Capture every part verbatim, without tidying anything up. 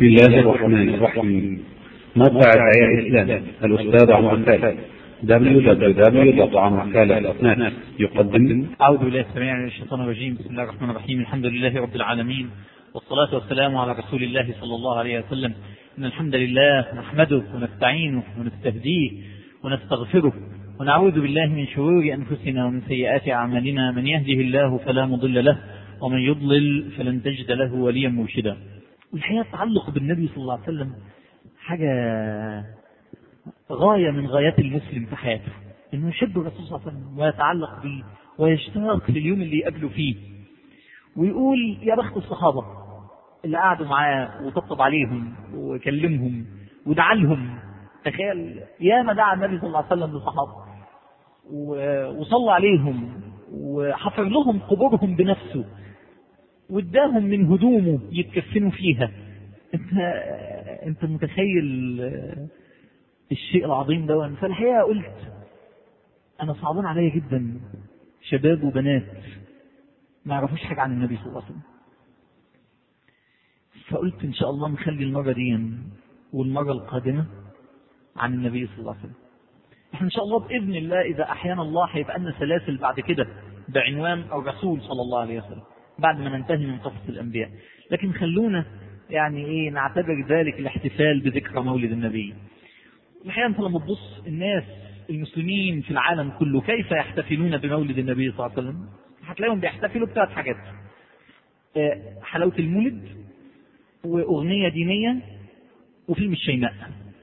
بسم الله الرحمن الرحيم. موقع الحياة الإسلام الأستاذ عمر خالد دبليو دبليو دبليو دوت عمر خالد دوت نت يقدم. أعوذ بالله السميع من الشيطان الرجيم. بسم الله الرحمن الرحيم. الحمد لله رب العالمين، والصلاة والسلام على رسول الله صلى الله عليه وسلم. إن الحمد لله نحمده ونستعينه ونستهديه ونستغفره ونعوذ بالله من شرور أنفسنا ومن سيئات أعمالنا. من يهده الله فلا مضل له ومن يضلل فلن تجد له وليا مرشدا. والحقيقة التعلق بالنبي صلى الله عليه وسلم حاجة غاية من غايات المسلم في حياته، إنه يحب الرسول صلى الله عليه وسلم ويتعلق به ويشتاق لليوم اللي يقابله فيه، ويقول يا بخت الصحابة اللي قعدوا معاه وطبطب عليهم وكلمهم ودعا لهم. تخيل يا ما دعا النبي صلى الله عليه وسلم للصحابة وصلى عليهم وحفر لهم قبورهم بنفسه واداهم من هدومه يتكفنوا فيها. انت انت متخيل الشيء العظيم ده؟ فالحقيقة قلت انا صعبان عليا جدا شباب وبنات ما يعرفوش حاجة عن النبي صلى الله عليه وسلم، فقلت ان شاء الله نخلي المرة دي والمرة القادمة عن النبي صلى الله عليه وسلم. احنا ان شاء الله باذن الله اذا احيانا الله هيبقى لنا سلاسل بعد كده بعنوان الرسول صلى الله عليه وسلم بعد ما ننتهي من قصص الانبياء، لكن خلونا يعني ايه نعتبر ذلك الاحتفال بذكرى مولد النبي. الحقيقة انت لما تبص الناس المسلمين في العالم كله كيف يحتفلون بمولد النبي صلى الله عليه وسلم، هتلاقيهم بيحتفلوا بثلاث حاجات: حلاوة المولد واغنية دينية وفيلم الشيماء.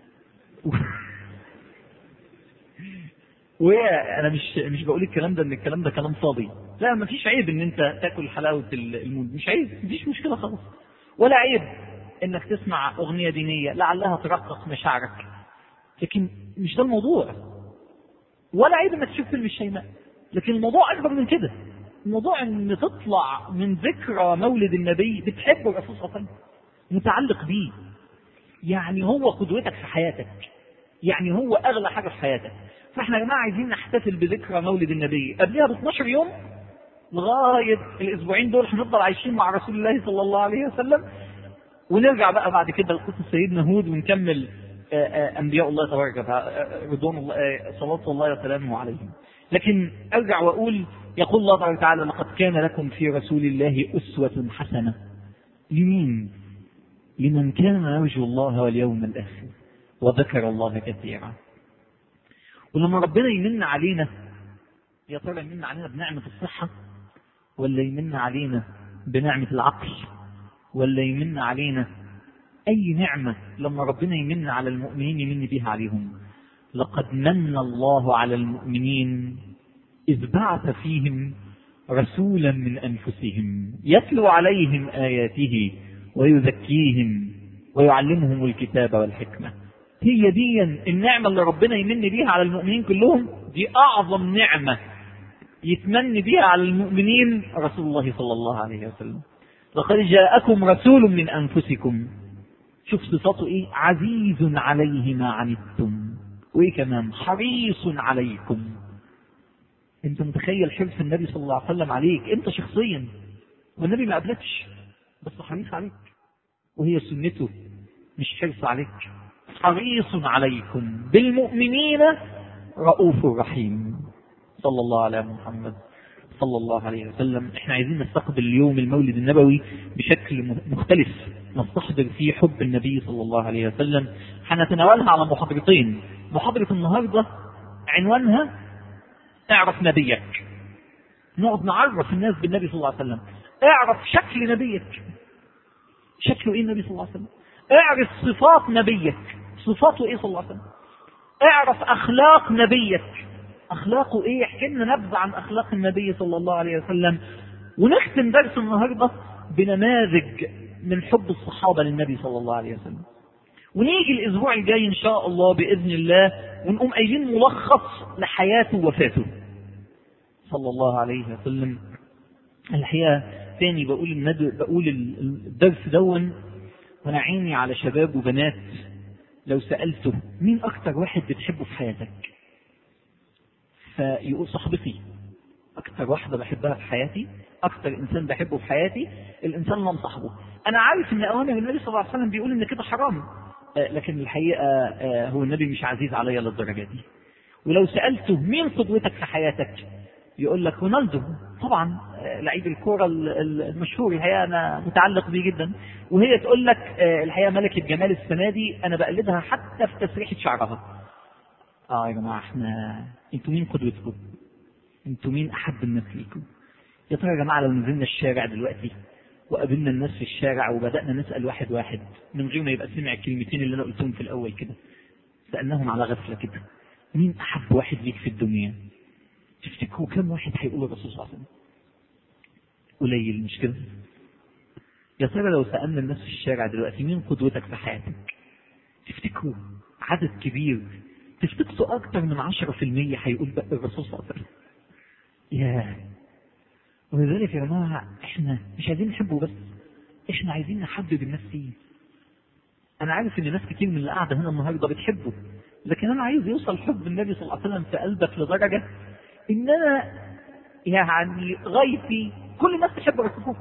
وانا مش مش بقول الكلام ده ان الكلام ده كلام فاضي، لا ما فيش عيب ان انت تاكل حلاوه المولد، مش عيب، مفيش مشكله خالص، ولا عيب انك تسمع اغنيه دينيه لعلها ترقق مشاعرك، لكن مش ده الموضوع. ولا عيب انك تشوف فيلم الشيماء، لكن الموضوع اكبر من كده. الموضوع ان تطلع من ذكرى مولد النبي بتحب الرسول صلى الله عليه وسلم، متعلق بيه، يعني هو قدوتك في حياتك، يعني هو اغلى حاجه في حياتك. فاحنا يا جماعه عايزين نحتفل بذكرى مولد النبي قبلها ب اثناشر يوم، لغايه الاسبوعين دول هنفضل عايشين مع رسول الله صلى الله عليه وسلم، ونرجع بقى بعد كده لقصه سيدنا هود ونكمل انبياء الله تبارك وتعالى رضوان الله صلاه الله وسلامه عليهم. لكن ارجع واقول يقول الله تبارك وتعالى: لقد كان لكم في رسول الله اسوه حسنه. لمين؟ لمن كان يرجو الله واليوم الاخر وذكر الله كثيرا. ولما ربنا يمن علينا، يا ترى يمن علينا بنعمة الصحة، ولا يمن علينا بنعمة العقل، ولا يمن علينا أي نعمة؟ لما ربنا يمن على المؤمنين يمن بها عليهم. لقد من الله على المؤمنين إذ بعث فيهم رسولا من أنفسهم يتلو عليهم آياته ويزكيهم ويعلمهم الكتاب والحكمة. هي دي النعمة اللي ربنا يمن بيها على المؤمنين كلهم، دي أعظم نعمة يتمن بيها على المؤمنين رسول الله صلى الله عليه وسلم. لقد جاءكم رسول من أنفسكم، شوف صفاته إيه: عزيز عليه ما عنتم، وإيه كمان؟ حريص عليكم. أنت متخيل حرص النبي صلى الله عليه وسلم عليك أنت شخصيا، والنبي ما قبلتش بس حريص عليك، وهي سنته مش حرص عليك. حريص عليكم بالمؤمنين رؤوف رحيم. صلى الله على محمد صلى الله عليه وسلم. احنا عايزين نستقبل اليوم المولد النبوي بشكل مختلف، نستحضر فيه حب النبي صلى الله عليه وسلم. هنتناولها على محاضرتين. محاضرة النهاردة عنوانها اعرف نبيك، نقعد نعرف الناس بالنبي صلى الله عليه وسلم. اعرف شكل نبيك، شكله ايه النبي صلى الله عليه وسلم. اعرف صفات نبيك، صفاته ايه صلى الله عليه وسلم. اعرف اخلاق نبيك، اخلاقه ايه. احكي لنا نبذه عن اخلاق النبي صلى الله عليه وسلم. ونختم درس النهارده بنماذج من حب الصحابه للنبي صلى الله عليه وسلم. ونيجي الاسبوع الجاي ان شاء الله باذن الله ونقوم قايلين ملخص لحياته ووفاته صلى الله عليه وسلم. الحقيقه تاني بقول الند... بقول الدرس دون وانا عيني على شباب وبنات. لو سألته مين اكتر واحد بتحبه في حياتك، فيقول صاحبتي. اكتر واحدة بحبها في حياتي اكتر انسان بحبه في حياتي الانسان اللي صاحبه. انا عارف ان اوامر النبي صلى الله عليه وسلم بيقول ان كده حرام، لكن الحقيقه هو النبي مش عزيز عليا للدرجه دي. ولو سالته مين قدوتك في حياتك يقول لك رونالدو طبعا، لعيب الكوره المشهور، الحقيقه انا متعلق بيه جدا. وهي تقول لك الحقيقه ملكه جمال السنه دي انا بقلدها حتى في تسريحه شعرها. اه يا جماعه احنا انتوا مين قدوتكم؟ انتوا مين احب الناس ليكم؟ يا ترى يا جماعه لو نزلنا الشارع دلوقتي وقابلنا الناس في الشارع وبدانا نسال واحد واحد من غير ما يبقى سمع الكلمتين اللي انا قلتهم في الاول كده، سالناهم على غفله كده، مين احب واحد ليك في الدنيا؟ تفتكروا كم واحد هيقول الرسول صلى الله عليه وسلم؟ قليل مش كده؟ يا ترى لو سالنا الناس في الشارع دلوقتي مين قدوتك في حياتك؟ تفتكروا عدد كبير، تفتكروا اكتر من عشرة في المية هيقول بقى الرسول صلى الله عليه وسلم. ياه. ولذلك يا جماعه احنا مش عايزين نحبه بس، احنا عايزين نحبب الناس فيه. انا عارف ان ناس كتير من اللي قاعده هنا النهارده بتحبه، لكن انا عايز يوصل حب النبي صلى الله عليه وسلم في قلبك لدرجه ان انا يعني غايتي كل الناس تحب رسول.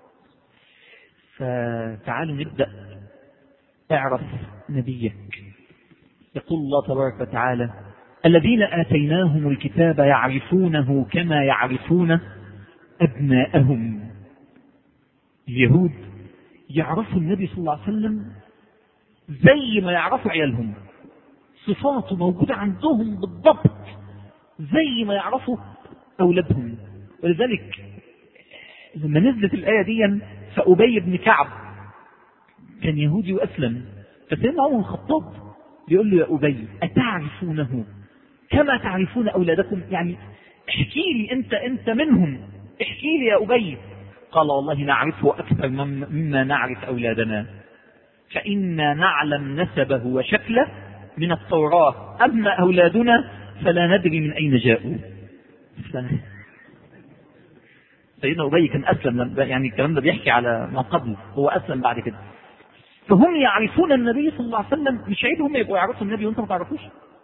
فتعالوا نبدا اعرف نبيك. يقول الله تبارك وتعالى: الذين آتيناهم الكتاب يعرفونه كما يعرفون أبناءهم. اليهود يعرفوا النبي صلى الله عليه وسلم زي ما يعرفوا عيالهم، صفاته موجودة عندهم بالضبط زي ما يعرفوا أولادهم. ولذلك لما نزلت الآية دي فأبي بن كعب كان يهودي وأسلم، فسيدنا عمر الخطاب بيقول له: يا أبي أتعرفونه كما تعرفون أولادكم؟ يعني احكي لي أنت أنت منهم، احكي لي يا أبي. قال: والله نعرفه أكثر مما نعرف أولادنا، فإنا نعلم نسبه وشكله من التوراة، أما أولادنا فلا ندري من أين جاءوا. سيدنا أبي كان أسلم، يعني الكلام ده بيحكي على ما قبل، هو أسلم بعد كده. فهم يعرفون النبي صلى الله عليه وسلم، مش عيب هم يبقوا يعرفوا النبي وانت ما تعرفوش.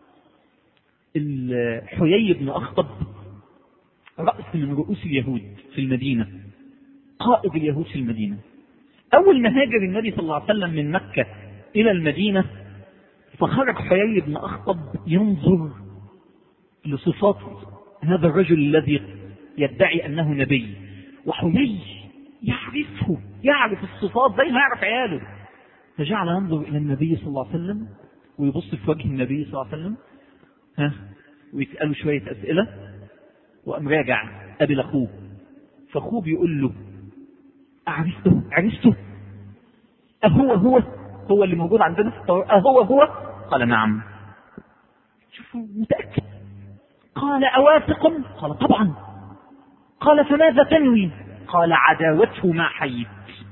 حيي بن أخطب رأس من رؤوس اليهود في المدينة، قائد اليهود في المدينة. أول ما هاجر النبي صلى الله عليه وسلم من مكة إلى المدينة فخرج حيي بن أخطب ينظر لصفات هذا الرجل الذي يدعي أنه نبي، وحيي يعرفه، يعرف الصفات زي ما يعرف عياله. فجعل ينظر إلى النبي صلى الله عليه وسلم ويبص في وجه النبي صلى الله عليه وسلم، ها، ويسأله شوية أسئلة، وقام راجع قابل أخوه. فأخوه بيقول له: أعرفته عرفته أهو هو هو اللي موجود عندنا في التوراة؟ أهو هو؟ قال: نعم. شوفوا متأكد. قال: أواثق؟ قال: طبعا. قال: فماذا تنوي؟ قال: عداوته ما حييت،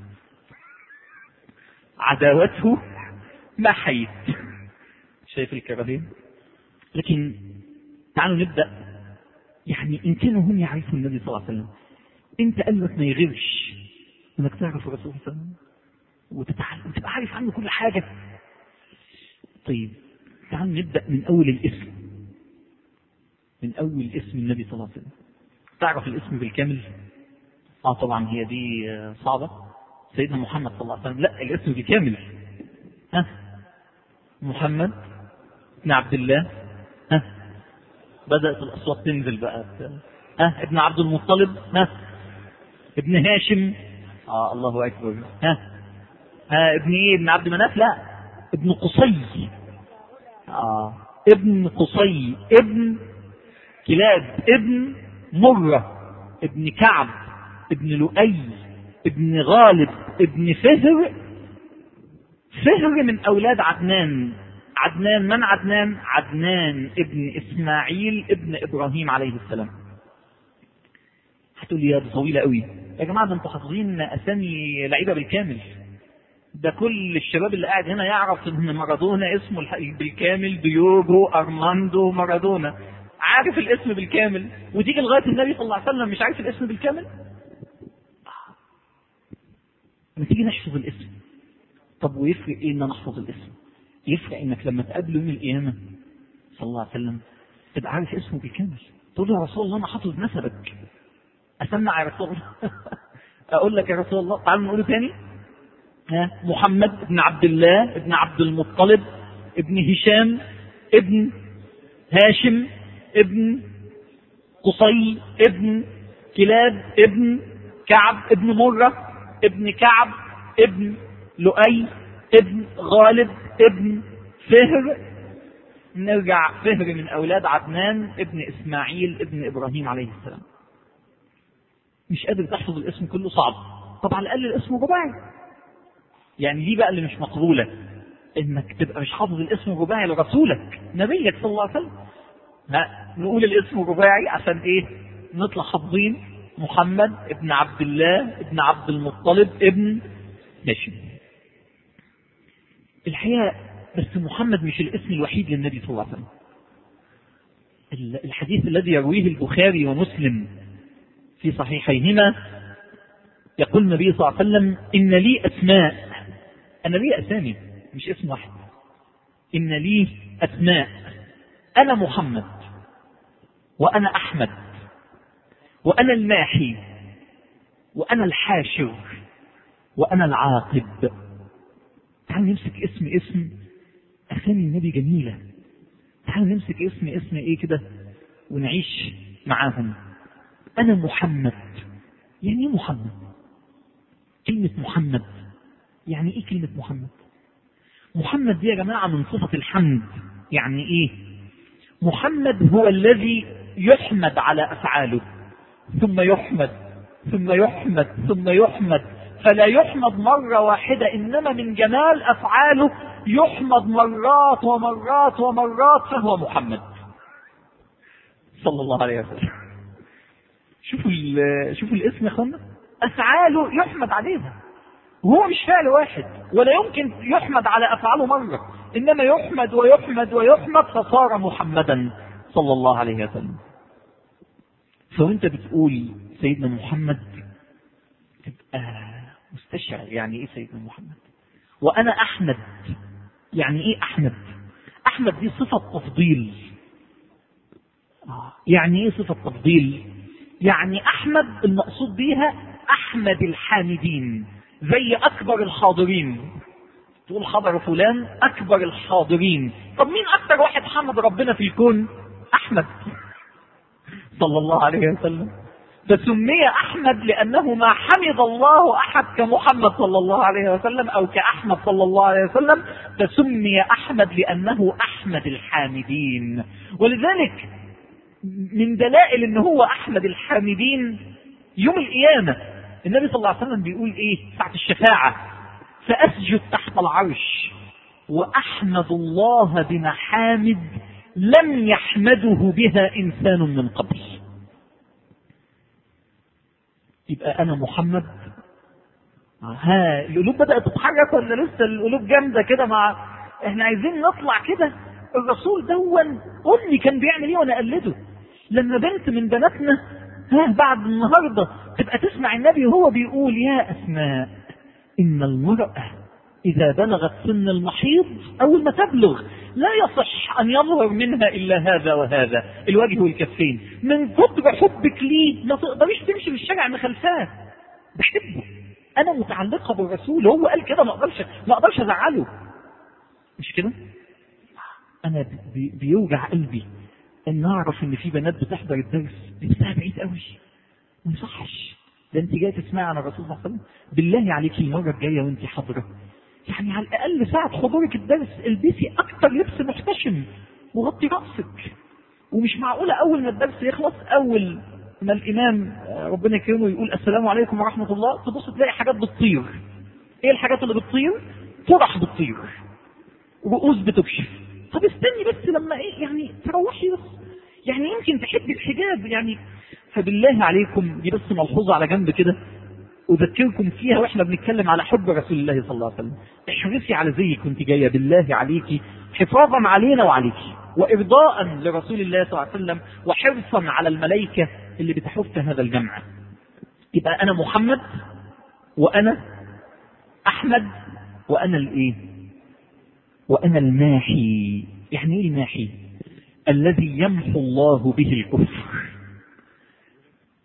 عداوته ما حييت. شايف الكراهية؟ لكن تعالوا نبدأ. يعني إن كانوا هم يعرفوا النبي صلى الله عليه وسلم، أنت قلبك ما يغيرش إنك تعرف الرسول صلى الله عليه وسلم وتتعلم وتبقى عارف عنه كل حاجة. طيب تعالوا نبدأ من أول الاسم، من أول اسم النبي صلى الله عليه وسلم. تعرف الاسم بالكامل؟ آه طبعا هي دي صعبة. سيدنا محمد صلى الله عليه وسلم، لا الاسم بالكامل. ها، محمد بن عبد الله. ها، بدأت الأصوات تنزل بقى. ها، ابن عبد المطلب. ها، ابن هاشم. آه الله أكبر. ها، ها، ابن إيه؟ ابن عبد مناف؟ لا، ابن قصي. آه ابن قصي، ابن كلاب، ابن مرة، ابن كعب، ابن لؤي، ابن غالب، ابن فهر. فهر من أولاد عدنان. عدنان من عدنان؟ عدنان ابن إسماعيل ابن إبراهيم عليه السلام. هتقول لي يا دي طويلة قوي. يا جماعة ده انتوا حافظين أسامي لعيبة بالكامل. ده كل الشباب اللي قاعد هنا يعرف ان مارادونا اسمه بالكامل ديوجو أرماندو مارادونا، عارف الاسم بالكامل، وتيجي لغاية النبي صلى الله عليه وسلم مش عارف الاسم بالكامل. لما تيجي نحفظ الاسم، طب ويفرق ايه ان نحفظ الاسم؟ يفرق انك لما تقابله يوم القيامة صلى الله عليه وسلم تبقى عارف اسمه بالكامل، تقول له: يا رسول الله انا حافظ نسبك، اسمع يا رسول الله. اقول لك يا رسول الله تعال نقوله تاني. ها محمد ابن عبد الله ابن عبد المطلب ابن هشام ابن هاشم ابن قصي ابن كلاب ابن كعب ابن مرة ابن كعب ابن لؤي ابن غالب ابن فهر. نرجع فهر من أولاد عدنان ابن إسماعيل ابن إبراهيم عليه السلام. مش قادر تحفظ الاسم كله صعب، طب على الأقل الاسم رباعي. يعني دي بقى اللي مش مقبولة، إنك تبقى مش حافظ الاسم الرباعي لرسولك نبيك صلى الله عليه وسلم. لا نقول الاسم الرباعي عشان إيه؟ نطلع حافظين محمد ابن عبد الله ابن عبد المطلب ابن هاشم. الحقيقة بس محمد مش الاسم الوحيد للنبي صلى الله عليه وسلم. الحديث الذي يرويه البخاري ومسلم في صحيحيهما يقول النبي صلى الله عليه وسلم إن لي أسماء. أنا لي أسامي مش اسم واحد. إن لي أسماء، أنا محمد وأنا أحمد وأنا الماحي وأنا الحاشر وأنا العاقب. تعال نمسك اسم اسم. أسامي النبي جميلة. تعال نمسك اسم اسم إيه كده ونعيش معاهم. أنا محمد. يعني إيه محمد؟ كلمة محمد يعني إيه كلمة محمد؟ محمد دي يا جماعة من صفة الحمد. يعني إيه؟ محمد هو الذي يحمد على أفعاله ثم يحمد ثم يحمد ثم يحمد، فلا يحمد مرة واحدة، إنما من جمال أفعاله يحمد مرات ومرات ومرات، فهو محمد صلى الله عليه وسلم. شوفوا شوفوا الاسم يا اخوانا، أفعاله يحمد عليها، وهو مش فعل واحد ولا يمكن يحمد على أفعاله مرة، إنما يحمد ويحمد ويحمد فصار محمدا صلى الله عليه وسلم. فوانت بتقول سيدنا محمد تبقى مستشعر يعني ايه سيدنا محمد. وانا احمد، يعني ايه احمد؟ احمد دي صفة تفضيل. يعني ايه صفة تفضيل؟ يعني احمد المقصود بيها احمد الحامدين، زي اكبر الحاضرين. تقول حضر فلان اكبر الحاضرين. طب مين اكتر واحد حمد ربنا في الكون؟ احمد صلى الله عليه وسلم. فسمي أحمد لأنه ما حمد الله أحد كمحمد صلى الله عليه وسلم أو كأحمد صلى الله عليه وسلم، فسمي أحمد لأنه أحمد الحامدين. ولذلك من دلائل أنه هو أحمد الحامدين يوم القيامة النبي صلى الله عليه وسلم بيقول إيه ساعة الشفاعة؟ فأسجد تحت العرش وأحمد الله بمحامد لم يحمده بها إنسان من قبل. يبقى أنا محمد. ها القلوب بدأت تتحرك ولا لسه القلوب جامدة كده؟ مع احنا عايزين نطلع كده. الرسول دون قول لي كان بيعمل ايه وانا اقلده. لما بنت من بناتنا ها بعد النهارده تبقى تسمع النبي وهو بيقول يا أسماء إن المرأة إذا بلغت سن المحيض أول ما تبلغ لا يصح أن يظهر منها إلا هذا وهذا الوجه والكفين. من كتر حبك ليه ما تقدريش تمشي في الشارع مخلفاه. بحبه، أنا متعلقة بالرسول، هو قال كده، ما أقدرش ما أقدرش أزعله. مش كده؟ أنا بي بيوجع قلبي إن أعرف إن في بنات بتحضر الدرس لسه بعيد قوي. ما يصحش. ده أنت جاي تسمعي عن الرسول صلى الله عليه وسلم. بالله عليك المرة الجاية وأنت حاضرة يعني على الأقل ساعة حضورك الدرس البسي أكتر لبس محتشم وغطي رأسك. ومش معقولة أول ما الدرس يخلص أول ما الإمام ربنا يكرمه يقول السلام عليكم ورحمة الله تبص تلاقي حاجات بتطير. إيه الحاجات اللي بتطير؟ طرح بتطير، رؤوس بتكشف. طب استني بس لما إيه يعني تروحي بس، يعني يمكن تحبي الحجاب يعني. فبالله عليكم دي بس ملحوظة على جنب كده أذكركم فيها وإحنا بنتكلم على حب رسول الله صلى الله عليه وسلم. احرصي على زيك كنت جاية بالله عليكي، حفاظا علينا وعليكي وإرضاء لرسول الله صلى الله عليه وسلم وحرصا على الملائكة اللي بتحف هذا الجمع. يبقى أنا محمد وأنا أحمد وأنا الإيه؟ وأنا الماحي. يعني إيه الماحي؟ الذي يمحو الله به الكفر.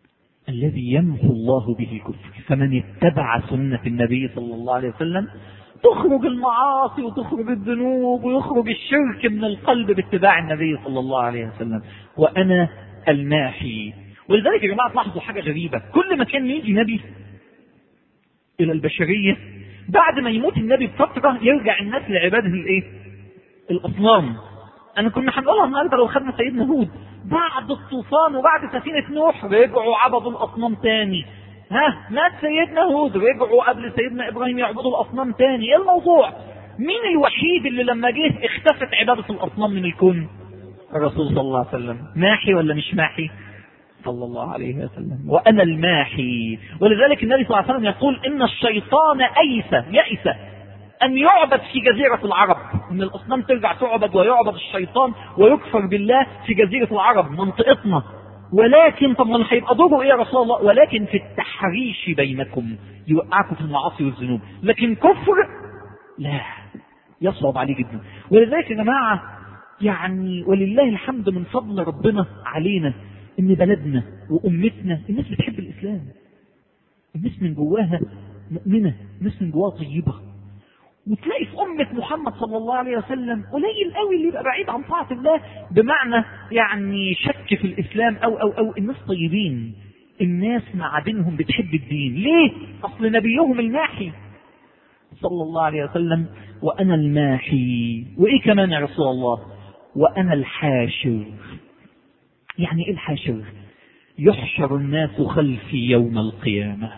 الذي يمحو الله به الكفر. فمن اتبع سنة النبي صلى الله عليه وسلم تخرج المعاصي وتخرج الذنوب ويخرج الشرك من القلب باتباع النبي صلى الله عليه وسلم. وأنا الماحي. ولذلك يا جماعة تلاحظوا حاجة غريبة، كل ما كان يجي نبي إلى البشرية بعد ما يموت النبي بفترة يرجع الناس لعباده الايه؟ الأصنام. أنا كنا هنقولها النهارده لو خدنا سيدنا هود، بعد الطوفان وبعد سفينة نوح رجعوا عبدوا الأصنام تاني. ها مات سيدنا هود رجعوا قبل سيدنا إبراهيم يعبدوا الأصنام تاني. إيه الموضوع؟ مين الوحيد اللي لما جه اختفت عبادة الأصنام من الكون؟ الرسول صلى الله عليه وسلم. ماحي ولا مش ماحي؟ صلى الله عليه وسلم. وأنا الماحي. ولذلك النبي صلى الله عليه وسلم يقول إن الشيطان أيس يأس أن يعبد في جزيرة العرب، إن الأصنام ترجع تعبد ويعبد الشيطان ويكفر بالله في جزيرة العرب منطقتنا. ولكن طبعا هيبقى دوره إيه يا رسول الله؟ ولكن في التحريش بينكم، يوقعكم في المعاصي والذنوب، لكن كفر لا، يصعب عليه جدا. ولذلك يا جماعة يعني ولله الحمد من فضل ربنا علينا إن بلدنا وأمتنا الناس بتحب الإسلام، الناس من جواها مؤمنة، الناس من جواها طيبة. وتلاقي في أمة محمد صلى الله عليه وسلم قليل قوي اللي يبقى بعيد عن طاعة الله بمعنى يعني شك في الإسلام أو أو أو الناس طيبين، الناس معادنهم بتحب الدين. ليه؟ أصل نبيهم الماحي صلى الله عليه وسلم. وأنا الماحي. وإيه كمان يا رسول الله؟ وأنا الحاشر. يعني إيه الحاشر؟ يحشر الناس خلفي يوم القيامة،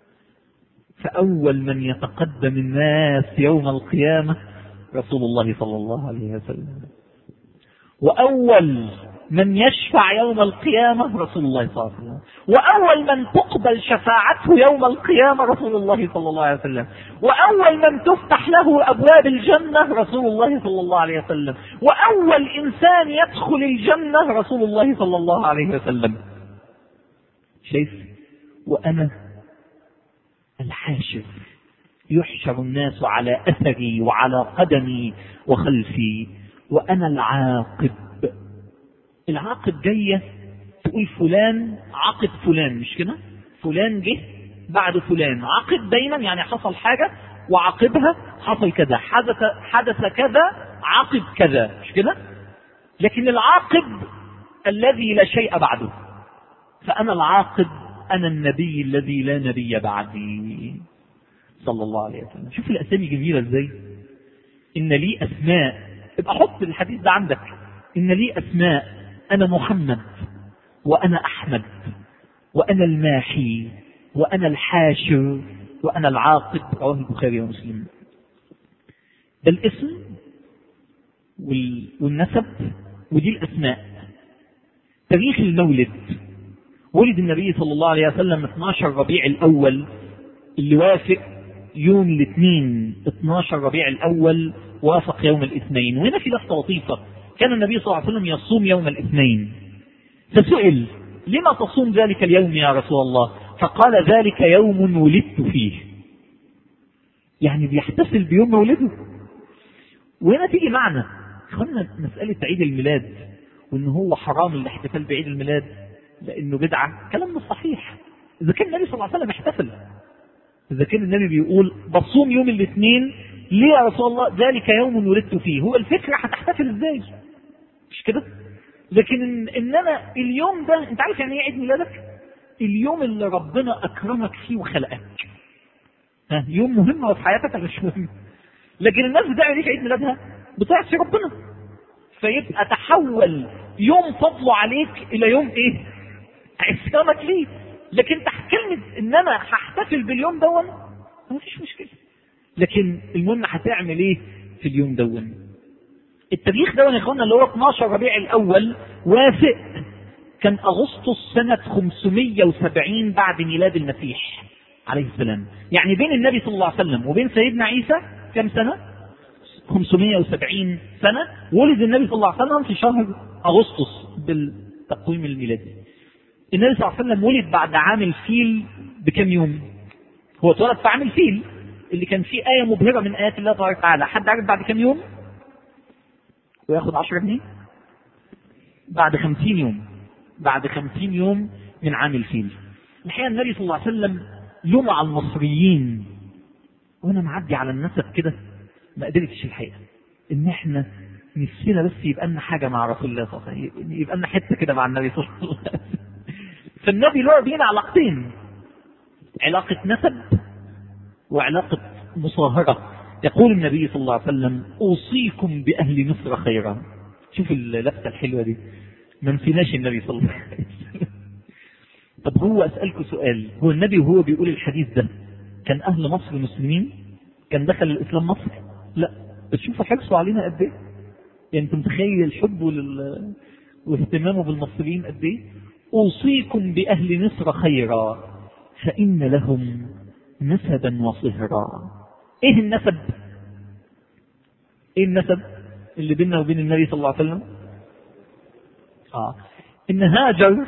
فأول من يتقدم الناس يوم القيامة رسول الله صلى الله عليه وسلم، وأول من يشفع يوم القيامة رسول الله صلى الله عليه وسلم، وأول من تقبل شفاعته يوم القيامة رسول الله صلى الله عليه وسلم، وأول من تفتح له أبواب الجنة رسول الله صلى الله عليه وسلم، وأول إنسان يدخل الجنة رسول الله صلى الله عليه وسلم. شايف؟ وأنا الحاشر، يحشر الناس على أثري وعلى قدمي وخلفي. وأنا العاقب. العاقب جاية تقول فلان عاقب فلان، مش كده؟ فلان جه بعد فلان، عاقب دايما يعني حصل حاجة وعاقبها حصل كذا، حدث حدث كذا عاقب كذا، مش كده؟ لكن العاقب الذي لا شيء بعده. فأنا العاقب، أنا النبي الذي لا نبي بعدي صلى الله عليه وسلم. شوف الأسامي جميلة ازاي. إن لي أسماء، ابقى حط الحديث ده عندك. إن لي أسماء، أنا محمد وأنا أحمد وأنا الماحي وأنا الحاشر وأنا العاقب. رواه البخاري ومسلم. ده الاسم والنسب ودي الأسماء. تاريخ المولد، ولد النبي صلى الله عليه وسلم اثني عشر ربيع الأول، اللي وافق يوم الاثنين اثني عشر ربيع الأول وافق يوم الاثنين. وهنا في لفتة لطيفة، كان النبي صلى الله عليه وسلم يصوم يوم الاثنين، فسئل لما تصوم ذلك اليوم يا رسول الله؟ فقال ذلك يوم ولدت فيه، يعني بيحتفل بيوم مولده. وهنا تيجي معنا خلنا مسألة عيد الميلاد وإن هو حرام الاحتفال بعيد الميلاد لأنه بدعة، كلام مش صحيح. إذا كان النبي صلى الله عليه وسلم احتفل، إذا كان النبي بيقول بصوم يوم الاثنين ليه يا رسول الله؟ ذلك يوم ولدت فيه. هو الفكرة هتحتفل ازاي؟ مش كده؟ لكن إن إنما اليوم ده، انت عارف يعني ايه عيد ميلادك؟ اليوم اللي ربنا أكرمك فيه وخلقك. ها، يوم مهم في حياتك مش مهم. لكن الناس بتعمل ايه في عيد ميلادها؟ بتعصي ربنا، فيبقى تحول يوم فضله عليك إلى يوم ايه؟ عصيانك ليه. لكن تحت كلمة ان انا هحتفل باليوم دون ما فيش مشكلة، لكن المهم هتعمل ايه في اليوم دون. التاريخ دون يا اخوانا اللي هو اثني عشر ربيع الاول وافق كان اغسطس سنة خمسمائة وسبعين بعد ميلاد المسيح عليه السلام. يعني بين النبي صلى الله عليه وسلم وبين سيدنا عيسى كم سنة؟ خمسمائة وسبعين سنة. ولد النبي صلى الله عليه وسلم في شهر اغسطس بالتقويم الميلادي. النبي صلى الله عليه وسلم ولد بعد عام الفيل بكم يوم. هو اتولد في عام الفيل اللي كان فيه آية مبهرة من آيات الله تبارك وتعالى. حد عارف بعد كم يوم؟ وياخد عشرة جنيه. بعد خمسين يوم، بعد خمسين يوم من عام الفيل. الحقيقة النبي صلى الله عليه وسلم له مع المصريين، وانا معدي على النسب كده ما قدرتش الحقيقة ان احنا نفسنا بس يبقى لنا حاجة مع رسول الله صلى الله عليه وسلم، يبقى لنا حتة كده مع النبي صلى الله عليه وسلم. فالنبي له بينا علاقتين، علاقة نسب وعلاقة مصاهرة. يقول النبي صلى الله عليه وسلم أوصيكم بأهل مصر خيرا. شوف اللفتة الحلوة دي، ما نسيناش النبي صلى الله عليه وسلم. طب هو أسألكم سؤال، هو النبي وهو بيقول الحديث ده كان أهل مصر مسلمين؟ كان دخل الإسلام مصر؟ لا، بس شوفوا حرصوا علينا قد إيه. يعني أنت متخيل الحب ولل... واهتمامه بالمصريين قد إيه؟ أوصيكم بأهل مصر خيرا فإن لهم نسبا وصهرا. إيه النسب؟ إيه النسب اللي بيننا وبين النبي صلى الله عليه وسلم؟ آه. إن هاجر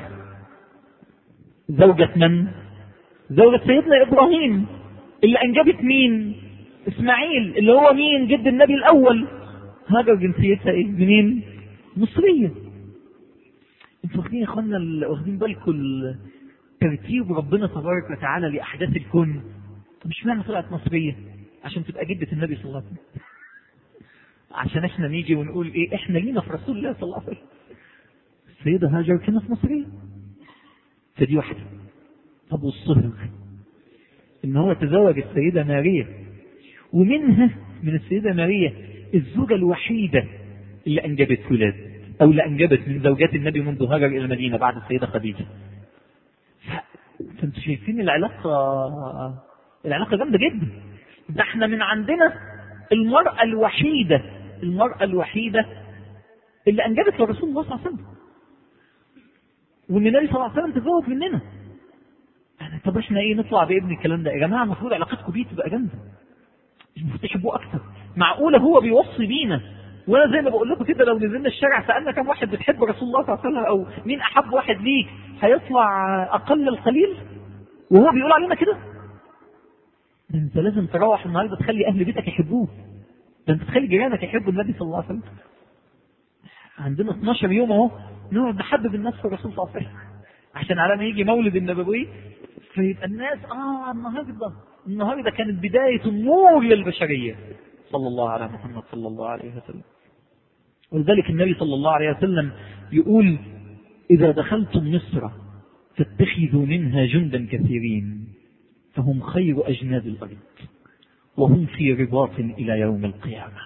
زوجة من؟ زوجة سيدنا إبراهيم اللي أنجبت مين؟ إسماعيل اللي هو مين؟ جد النبي الأول. هاجر جنسيتها إيه؟ منين؟ مصرية. انتوا واخدين يا اخوانا، واخدين بالكم ترتيب ربنا تبارك وتعالى لأحداث الكون؟ طب مش معنى طلعت مصرية عشان تبقى جدة النبي صلى الله عليه وسلم، عشان احنا نيجي ونقول ايه احنا لينا في رسول الله صلى الله عليه وسلم. السيدة هاجر كانت مصرية، فدي واحدة. طب والصهر ان هو تزوج السيدة ماريا، ومنها من السيدة ماريا الزوجة الوحيدة اللي انجبت ولاد، او اللي انجبت من زوجات النبي منذ هاجر الى المدينة بعد السيدة خديجة. فانتوا شايفين العلاقة، العلاقة جامدة جدا. ده احنا من عندنا المرأة الوحيدة المرأة الوحيدة اللي انجبت لرسول الله صلى الله عليه وسلم، وان النبي صلى الله عليه وسلم تزوج مننا. يعني طب احنا ايه نطلع بابن الكلام ده يا جماعة؟ المفروض علاقتكم بيه تبقى جامدة، المفروض تحبوه اكتر. معقولة هو بيوصي بينا وانا زي ما بقول لكم كده لو نزلنا الشارع سألنا كم واحد بتحب رسول الله صلى الله عليه وسلم او مين احب واحد ليك هيطلع اقل القليل، وهو بيقول علينا كده؟ ده انت لازم تروح النهارده تخلي اهل بيتك يحبوه، ده انت تخلي جيرانك يحبوا النبي صلى الله عليه وسلم. عندنا اثناشر يوم اهو نقعد نحبب الناس في الرسول صلى الله عليه وسلم عشان على ما يجي مولد النبوي فيبقى الناس اه النهارده النهارده كانت بدايه النور للبشريه صلى الله على محمد صلى الله عليه وسلم. ولذلك النبي صلى الله عليه وسلم يقول إذا دخلتم مصر فاتخذوا منها جندا كثيرين فهم خير أجناد الأرض وهم في رباط إلى يوم القيامة.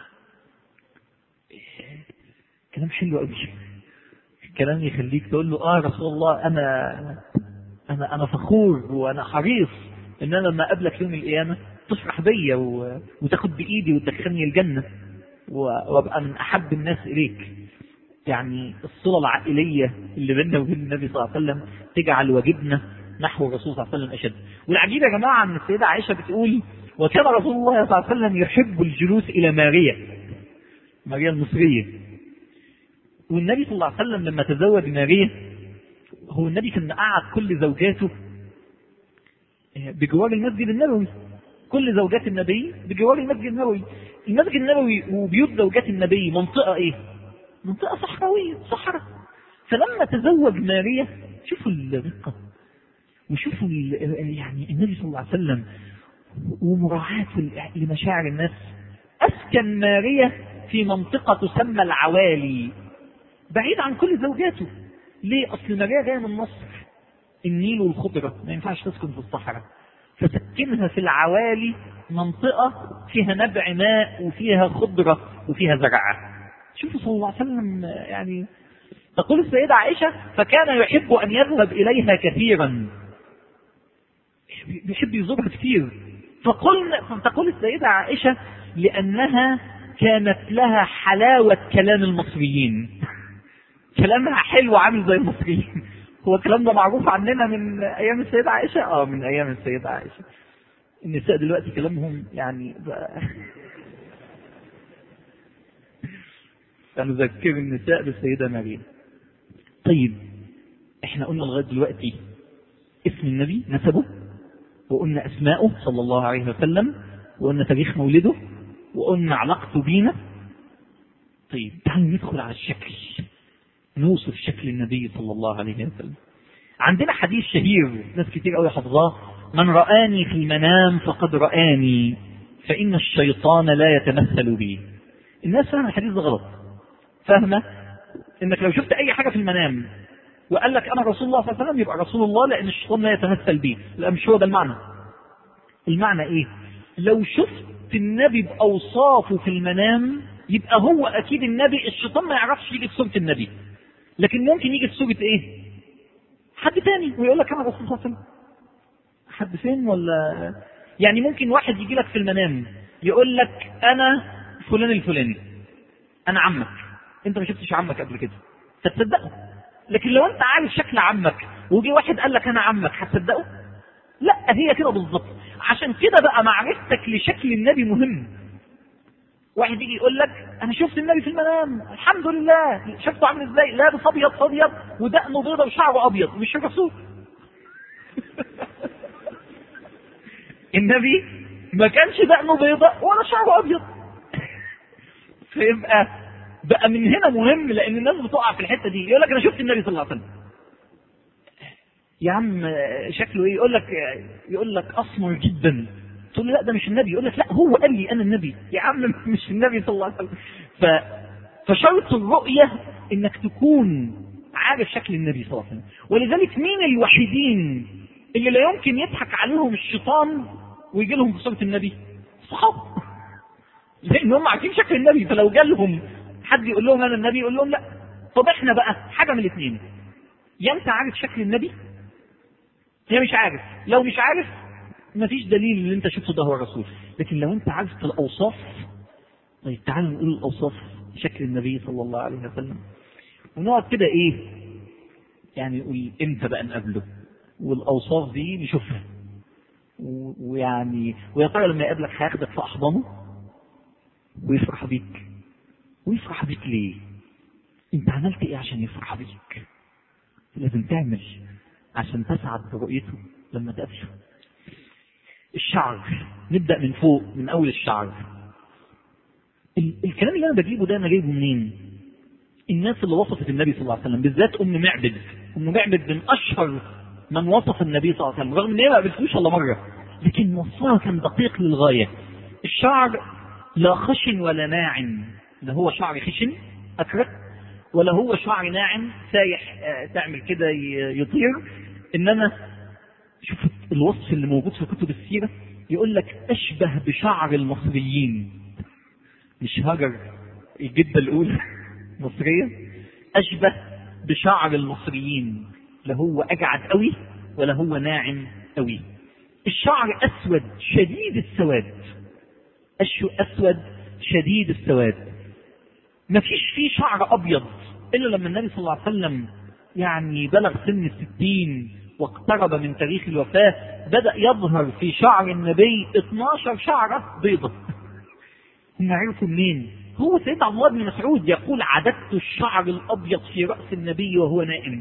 كلام حلو قوي، كلام يخليك تقول له آه رسول الله أنا أنا أنا فخور وأنا حريص إن أنا لما أقابلك يوم القيامة تفرح بيا وتاخد بإيدي وتدخلني الجنة وابقى من احب الناس اليك. يعني الصلة العائلية اللي بيننا وبين النبي صلى الله عليه وسلم تجعل واجبنا نحو الرسول صلى الله عليه وسلم اشد. والعجيب يا جماعة ان السيدة عائشة بتقول وكان رسول الله صلى الله عليه وسلم يحب الجلوس الى ماريا ماريا المصرية. والنبي صلى الله عليه وسلم لما تزوج ماريا هو النبي كان قعد كل زوجاته بجوار المسجد النبوي، كل زوجات النبي بجوار المسجد النبوي. المسجد النبوي وبيوت زوجات النبي منطقة ايه؟ منطقة صحراوية، صحراء. فلما تزوج ماريا شوفوا الرقة وشوفوا يعني النبي صلى الله عليه وسلم ومراعاة لمشاعر الناس، أسكن ماريا في منطقة تسمى العوالي بعيد عن كل زوجاته. ليه؟ أصل ماريا جاية من مصر، النيل والخضرة ما ينفعش تسكن في الصحراء، فسكنها في العوالي منطقة فيها نبع ماء وفيها خضرة وفيها زرعة. شوفوا صلى الله عليه وسلم يعني. تقول السيدة عائشة فكان يحب أن يذهب إليها كثيرا، بيحب يزورها كثير. فقلنا تقول السيدة عائشة لأنها كانت لها حلاوة كلام المصريين، كلامها حلو عامل زي المصريين. هو الكلام ده معروف عننا من أيام السيدة عائشة؟ آه من أيام السيدة عائشة. النساء دلوقتي كلامهم يعني بقى فنذكر النساء بالسيدة مريم. طيب احنا قلنا لغاية دلوقتي اسم النبي نسبه، وقلنا أسماؤه صلى الله عليه وسلم، وقلنا تاريخ مولده، وقلنا علاقته بينا. طيب تعالوا ندخل على الشكل، نوصف شكل النبي صلى الله عليه وسلم. عندنا حديث شهير ناس كتير قوي حفظاه: من رآني في المنام فقد رآني فإن الشيطان لا يتمثل بي. الناس فاهمة الحديث ده غلط، فاهمة انك لو شفت اي حاجة في المنام وقال لك انا رسول الله صلى الله عليه وسلم يبقى رسول الله، لان الشيطان لا يتمثل بي. لا، مش هو ده المعنى. المعنى ايه؟ لو شفت النبي باوصافه في المنام يبقى هو اكيد النبي. الشيطان ما يعرفش يجي في صورة النبي، لكن ممكن يجي في صورة ايه؟ حد تاني ويقول لك انا رسول الله صلى الله عليه وسلم. حد فين ولا يعني ممكن واحد يجي لك في المنام يقول لك انا فلان الفلاني، انا عمك، انت ما شفتش عمك قبل كده فتصدقه. لكن لو انت عارف شكل عمك وجي واحد قال لك انا عمك هتصدقه؟ لا، هي كده بالظبط. عشان كده بقى معرفتك لشكل النبي مهم. واحد يجي يقول لك انا شفت النبي في المنام، الحمد لله، شفته عامل ازاي؟ لابس ابيض ابيض ودقنه بيضه وشعره ابيض، مش الرسول. النبي ما كانش دقنه بيضه ولا شعره ابيض. فيبقى بقى من هنا مهم، لان الناس بتقع في الحته دي. يقول لك انا شفت النبي صلى الله عليه وسلم. يا عم شكله ايه؟ يقول لك يقول لك اسمر جدا. تقول له لا ده مش النبي. يقول لك لا هو قال لي انا النبي. يا عم مش النبي صلى الله عليه وسلم. ف... فشرط الرؤيه انك تكون عارف شكل النبي صلى الله عليه وسلم. ولذلك مين الوحيدين اللي لا يمكن يضحك عليهم الشيطان ويجي لهم في صورة النبي؟ الصحابه، لان هم عارفين شكل النبي. فلو جالهم حد يقول لهم انا النبي يقول لهم لا. طب احنا بقى حاجه من الاثنين: يا انت عارف شكل النبي يا مش عارف. لو مش عارف مفيش دليل اللي انت شفته ده هو الرسول. لكن لو انت عارف الاوصاف، طيب تعالوا نقول الاوصاف شكل النبي صلى الله عليه وسلم، ونقعد كده ايه يعني نقول امتى بقى نقابله والاوصاف دي نشوفها. ويعني ويا ترى لما يقابلك هياخدك في احضانه ويفرح بيك. ويفرح بيك ليه؟ انت عملت ايه عشان يفرح بيك؟ لازم تعمل عشان تسعد برؤيته لما تقابله. الشعر، نبدأ من فوق من اول الشعر. ال- الكلام اللي انا بجيبه ده انا جايبه منين؟ الناس اللي وصفت النبي صلى الله عليه وسلم، بالذات ام معبد. ام معبد من اشهر من وصف النبي صلى الله عليه وسلم، رغم ان هي ما قابلتوش الا مره، لكن وصفها كان دقيق للغايه. الشعر لا خشن ولا ناعم، لا هو شعر خشن اكرت ولا هو شعر ناعم سايح تعمل كده يطير. انما شوف الوصف اللي موجود في كتب السيره، يقول لك اشبه بشعر المصريين. مش هاجر الجده الاولى مصريه، اشبه بشعر المصريين، لا هو اجعد قوي ولا هو ناعم قوي. الشعر اسود شديد السواد، اسود شديد السواد. ما فيش فيه شعر ابيض الا لما النبي صلى الله عليه وسلم يعني بلغ سن الستين واقترب من تاريخ الوفاة، بدأ يظهر في شعر النبي اثناشر شعرة بيضة. هم عرفوا منين؟ هو سيدنا عبد الله بن مسعود يقول عددت الشعر الابيض في رأس النبي وهو نائم.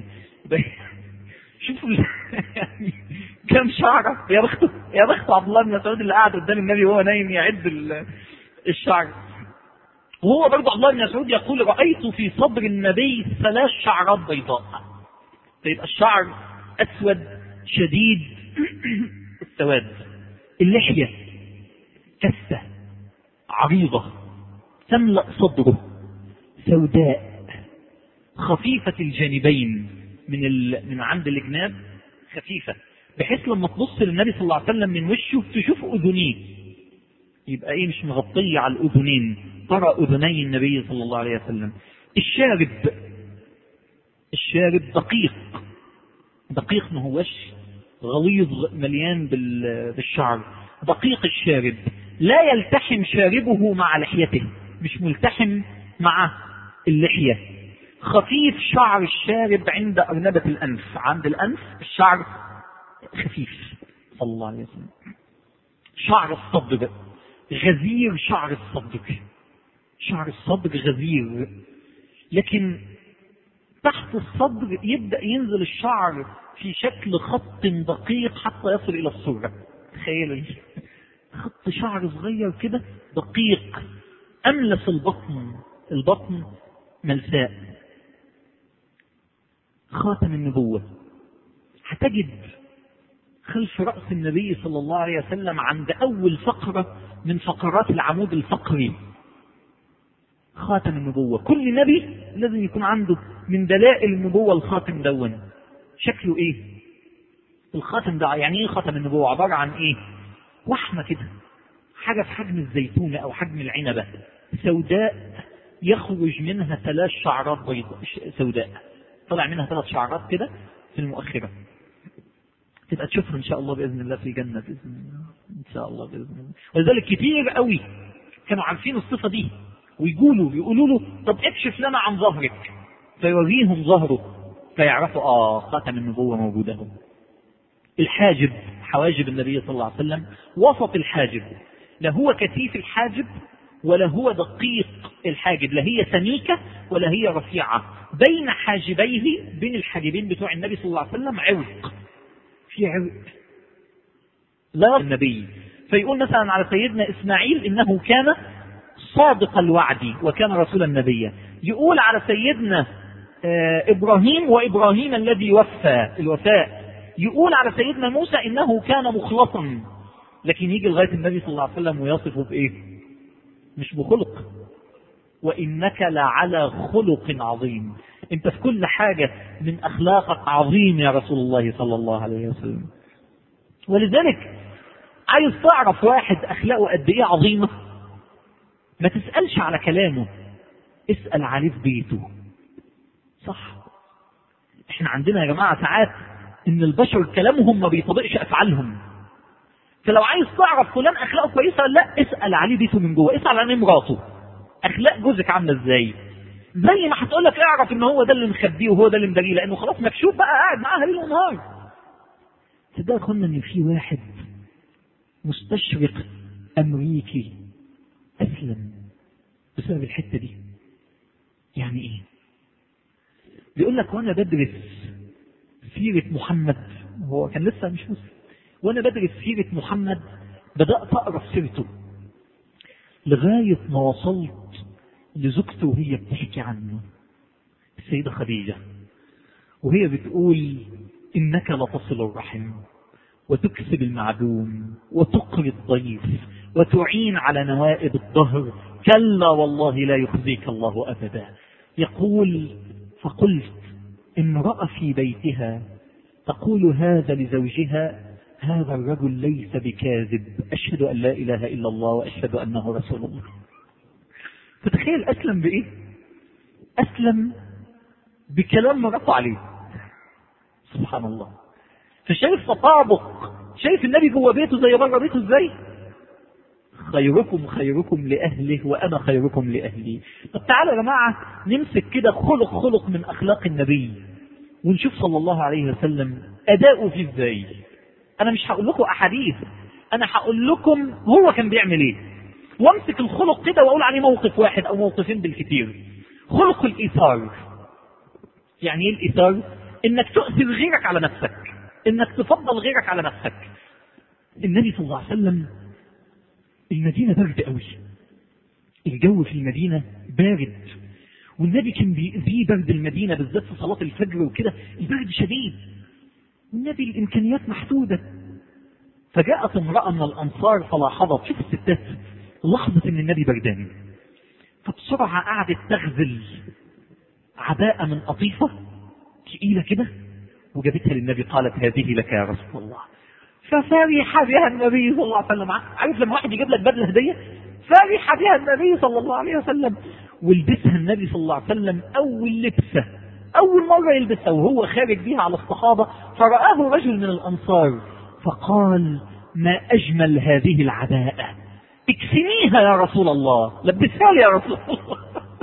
شوفوا يعني كم شعرة. يا بخته يا بخته عبد الله بن مسعود اللي قاعد قدام النبي وهو نايم يعد الشعر. وهو برضه عبد الله بن مسعود يقول رأيت في صدر النبي ثلاث شعرات بيضاء. فيبقى الشعر أسود شديد السواد. اللحية كثة عريضة تملأ صدره، سوداء خفيفة الجانبين، من من عند الجناب خفيفة، بحيث لما تبص للنبي صلى الله عليه وسلم من وشه تشوف أذنيه، يبقى ايه مش مغطية على الأذنين، ترى أذني النبي صلى الله عليه وسلم. الشارب، الشارب دقيق دقيق، ما هوش غليظ مليان بالشعر، دقيق الشارب، لا يلتحم شاربه مع لحيته، مش ملتحم مع اللحية. خفيف شعر الشارب عند أرنبة الأنف، عند الأنف الشعر خفيف صلى الله عليه وسلم. شعر الصدر غزير، شعر الصدر شعر الصدر غزير، لكن تحت الصدر يبدأ ينزل الشعر في شكل خط دقيق حتى يصل إلى الصورة. تخيلوا خط شعر صغير كده دقيق. أملس البطن، البطن ملساء. خاتم النبوة هتجد خلف رأس النبي صلى الله عليه وسلم عند أول فقرة من فقرات العمود الفقري خاتم النبوة. كل نبي لازم يكون عنده من دلائل النبوة الخاتم دون. شكله ايه الخاتم ده؟ يعني ايه خاتم النبوة؟ عبارة عن ايه؟ وحمة كده، حاجة في حجم الزيتونة او حجم العنبة، سوداء، يخرج منها ثلاث شعرات بيضاء سوداء، طلع منها ثلاث شعرات كده في المؤخرة. تبقى تشوفها ان شاء الله باذن الله في الجنة باذن الله ان شاء الله باذن الله. ولذلك كتير قوي كانوا عارفين الصفة دي ويقولوا يقولوا له طب اكشف لنا عن ظهرك، فيوريهم ظهره فيعرفوا اه خاتم النبوة موجودة. الحاجب، حواجب النبي صلى الله عليه وسلم، وسط الحاجب، لا هو كثيف الحاجب ولا هو دقيق الحاجب، لا هي سميكة ولا هي رفيعة، بين حاجبيه، بين الحاجبين بتوع النبي صلى الله عليه وسلم عرق، في عرق لا النبي. فيقول مثلا على سيدنا إسماعيل إنه كان صادق الوعد وكان رسول النبي. يقول على سيدنا إبراهيم وإبراهيم الذي وفى الوفاء. يقول على سيدنا موسى إنه كان مخلصا، لكن يجي لغاية النبي صلى الله عليه وسلم ويصفه بإيه؟ مش بخلق. وإنك لعلى خلق عظيم، انت في كل حاجة من أخلاقك عظيم يا رسول الله صلى الله عليه وسلم. ولذلك عايز تعرف واحد أخلاقه قد إيه عظيمة، ما تسألش على كلامه، اسأل عليه في بيته. صح؟ احنا عندنا يا جماعة ساعات ان البشر كلامهم ما بيطبقش افعالهم. فلو عايز تعرف فلان اخلاقه كويسة ولا لا، اسأل عليه بيته من جوه، اسأل عن مراته، اخلاق جوزك عاملة ازاي. زي ما هتقول لك اعرف ان هو ده اللي مخبيه وهو ده اللي مداريه، لانه خلاص مكشوف بقى قاعد معاها ليل ونهار. تصدقوا يا اخوانا ان في واحد مستشرق امريكي اسلم بسبب الحتة دي؟ يعني ايه؟ بيقول لك وانا بدرس سيرة محمد، هو كان لسه مش مسلم، وانا بدرس سيرة محمد بدأت اقرا في سيرته لغاية ما وصلت لزوجته وهي بتحكي عنه، السيدة خديجة، وهي بتقول انك لتصل الرحم وتكسب المعدوم وتقري الضيف وتعين على نوائب الدهر، كلا والله لا يخزيك الله أبدا. يقول فقلت امرأة في بيتها تقول هذا لزوجها، هذا الرجل ليس بكاذب، أشهد أن لا إله إلا الله وأشهد أنه رسول الله. فتخيل أسلم بإيه؟ أسلم بكلام مرته عليه. سبحان الله. فشايف تطابق، شايف النبي جوه بيته زي بره بيته ازاي؟ خيركم خيركم لأهله وأنا خيركم لأهلي. طب تعالوا يا جماعة نمسك كده خلق خلق من أخلاق النبي ونشوف صلى الله عليه وسلم أداؤه فيه ازاي. أنا مش هقول لكم أحاديث، أنا هقول لكم هو كان بيعمل إيه، وامسك الخلق كده وأقول عليه موقف واحد أو موقفين بالكثير. خلق الإيثار. يعني إيه الإيثار؟ إنك تؤثر غيرك على نفسك، إنك تفضل غيرك على نفسك. النبي صلى الله عليه وسلم المدينة برد قوي، الجو في المدينة بارد، والنبي كان بيأذيه برد المدينة بالذات في صلاة الفجر وكده، البرد شديد، والنبي الإمكانيات محدودة. فجاءت امرأة من الأنصار فلاحظت، شوف الستات، لاحظت إن النبي بردان، فبسرعة قعدت تغزل عباءة من قطيفة تقيلة كده وجابتها للنبي، قالت هذه لك يا رسول الله. ففرح بها النبي صلى الله عليه وسلم. عارف لما واحد يجيب لك بدلة هدية؟ فرح بها النبي صلى الله عليه وسلم، ولبسها النبي صلى الله عليه وسلم أول لبسة، أول مرة يلبسها وهو خارج بها على الصحابة، فرآه رجل من الأنصار فقال ما أجمل هذه العباءة، اكفنيها يا رسول الله، لبسها لي يا رسول الله.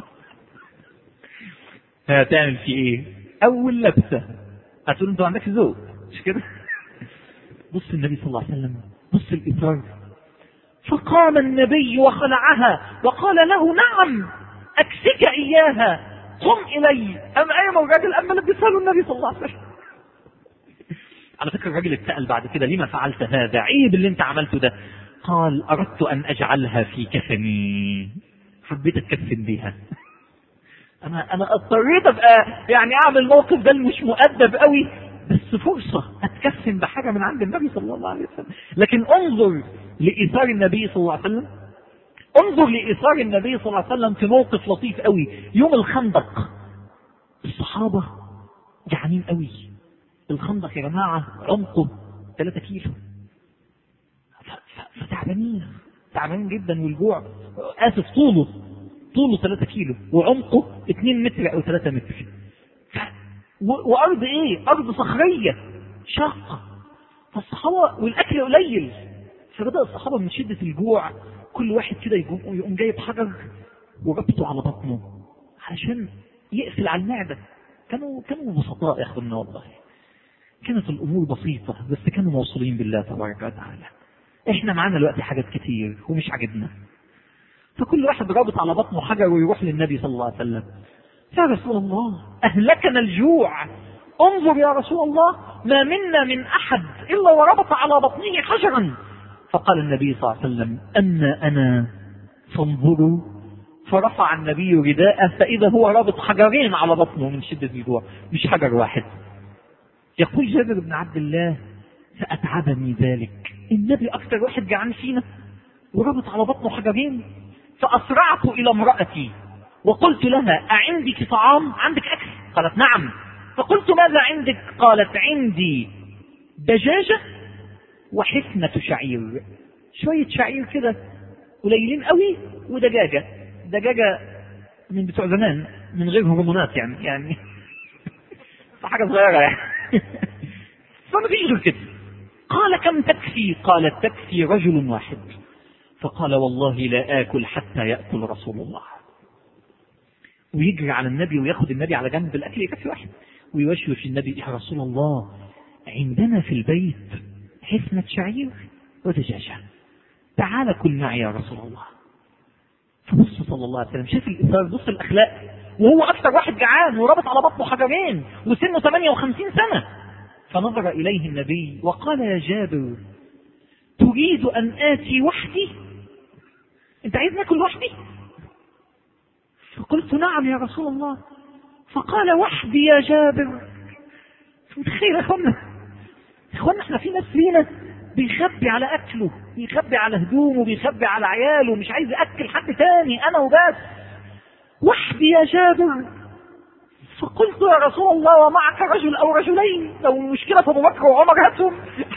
هتعمل في ايه؟ أول لبسة هتقول انتوا عندك ذوق مش كده؟ بص النبي صلى الله عليه وسلم، بص الإصرار. فقام النبي وخلعها وقال له نعم أكسك إياها، قم إلي. أم أيما الراجل أما لبسها له النبي صلى الله عليه وسلم. على فكرة الراجل اتسأل بعد كده لما فعلت هذا، عيب اللي انت عملته ده. قال أردت أن أجعلها في كفني، حبيت أتكفن بيها. أنا أنا اضطريت أبقى يعني أعمل موقف ده مش مؤدب قوي، بس فرصة أتكفن بحاجة من عند النبي صلى الله عليه وسلم. لكن انظر لإيثار النبي صلى الله عليه وسلم، انظر لإيثار النبي صلى الله عليه وسلم في موقف لطيف قوي. يوم الخندق الصحابة جعانين قوي. الخندق يا جماعة عمقه ثلاثة كيلو، فتعبانين تعبانين جدا، والجوع آسف طوله طوله ثلاثة كيلو وعمقه اثنين متر أو ثلاثة متر، وأرض إيه؟ أرض صخرية شاقة. فالصحابة والأكل قليل، فبدأ الصحابة من شدة الجوع كل واحد كده يقوم جايب حجر وربطه على بطنه علشان يقفل على المعدة. كانوا كانوا بسطاء يا أخوانا والله، كانت الأمور بسيطة بس كانوا موصولين بالله تبارك وتعالى. إحنا معانا الوقت حاجات كتير ومش عجبنا، فكل واحد رابط على بطنه حجر ويروح للنبي صلى الله عليه وسلم: يا رسول الله أهلكنا الجوع، انظر يا رسول الله ما منا من أحد إلا وربط على بطنه حجرا. فقال النبي صلى الله عليه وسلم: أما أنا فانظروا. فرفع النبي رداءه فإذا هو رابط حجرين على بطنه من شدة الجوع، مش حجر واحد. يقول جابر بن عبد الله: فأتعبني ذلك، النبي أكثر واحد جعان فينا وربط على بطنه حجرين. فأسرعت إلى امرأتي وقلت لها: أعندك طعام؟ عندك أكل؟ قالت: نعم. فقلت: ماذا عندك؟ قالت: عندي دجاجة وحفنة شعير، شوية شعير كده قليلين قوي، ودجاجة دجاجة من بتوع زمان من غير هرمونات يعني يعني حاجة صغيرة يعني فما فيش غير كده. قال: كم تكفي؟ قالت: تكفي رجل واحد. فقال: والله لا آكل حتى يأكل رسول الله. ويجري على النبي وياخد النبي على جنب، الأكل يكفي واحد، ويوشوش النبي: يا رسول الله عندنا في البيت حفنة شعير ودجاجة، تعال كل معي يا رسول الله. فبص صلى الله عليه وسلم، شاف الإثار، بص الأخلاق، وهو أكثر واحد جعان وربط على بطنه حجرين وسنه ثمانية وخمسين سنة. فنظر إليه النبي وقال: يا جابر تريد أن آتي وحدي؟ أنت عايز ناكل وحدي؟ فقلت: نعم يا رسول الله. فقال: وحدي يا جابر. متخيل يا اخوانا اخوانا احنا في ناس فينا بيخبي على اكله، بيخبي على هدومه، بيخبي على عياله، مش عايز ياكل حد تاني، انا وبس. وحدي يا جابر. فقلت: يا رسول الله ومعك رجل او رجلين، لو المشكله في ابو بكر وعمر هاتهم.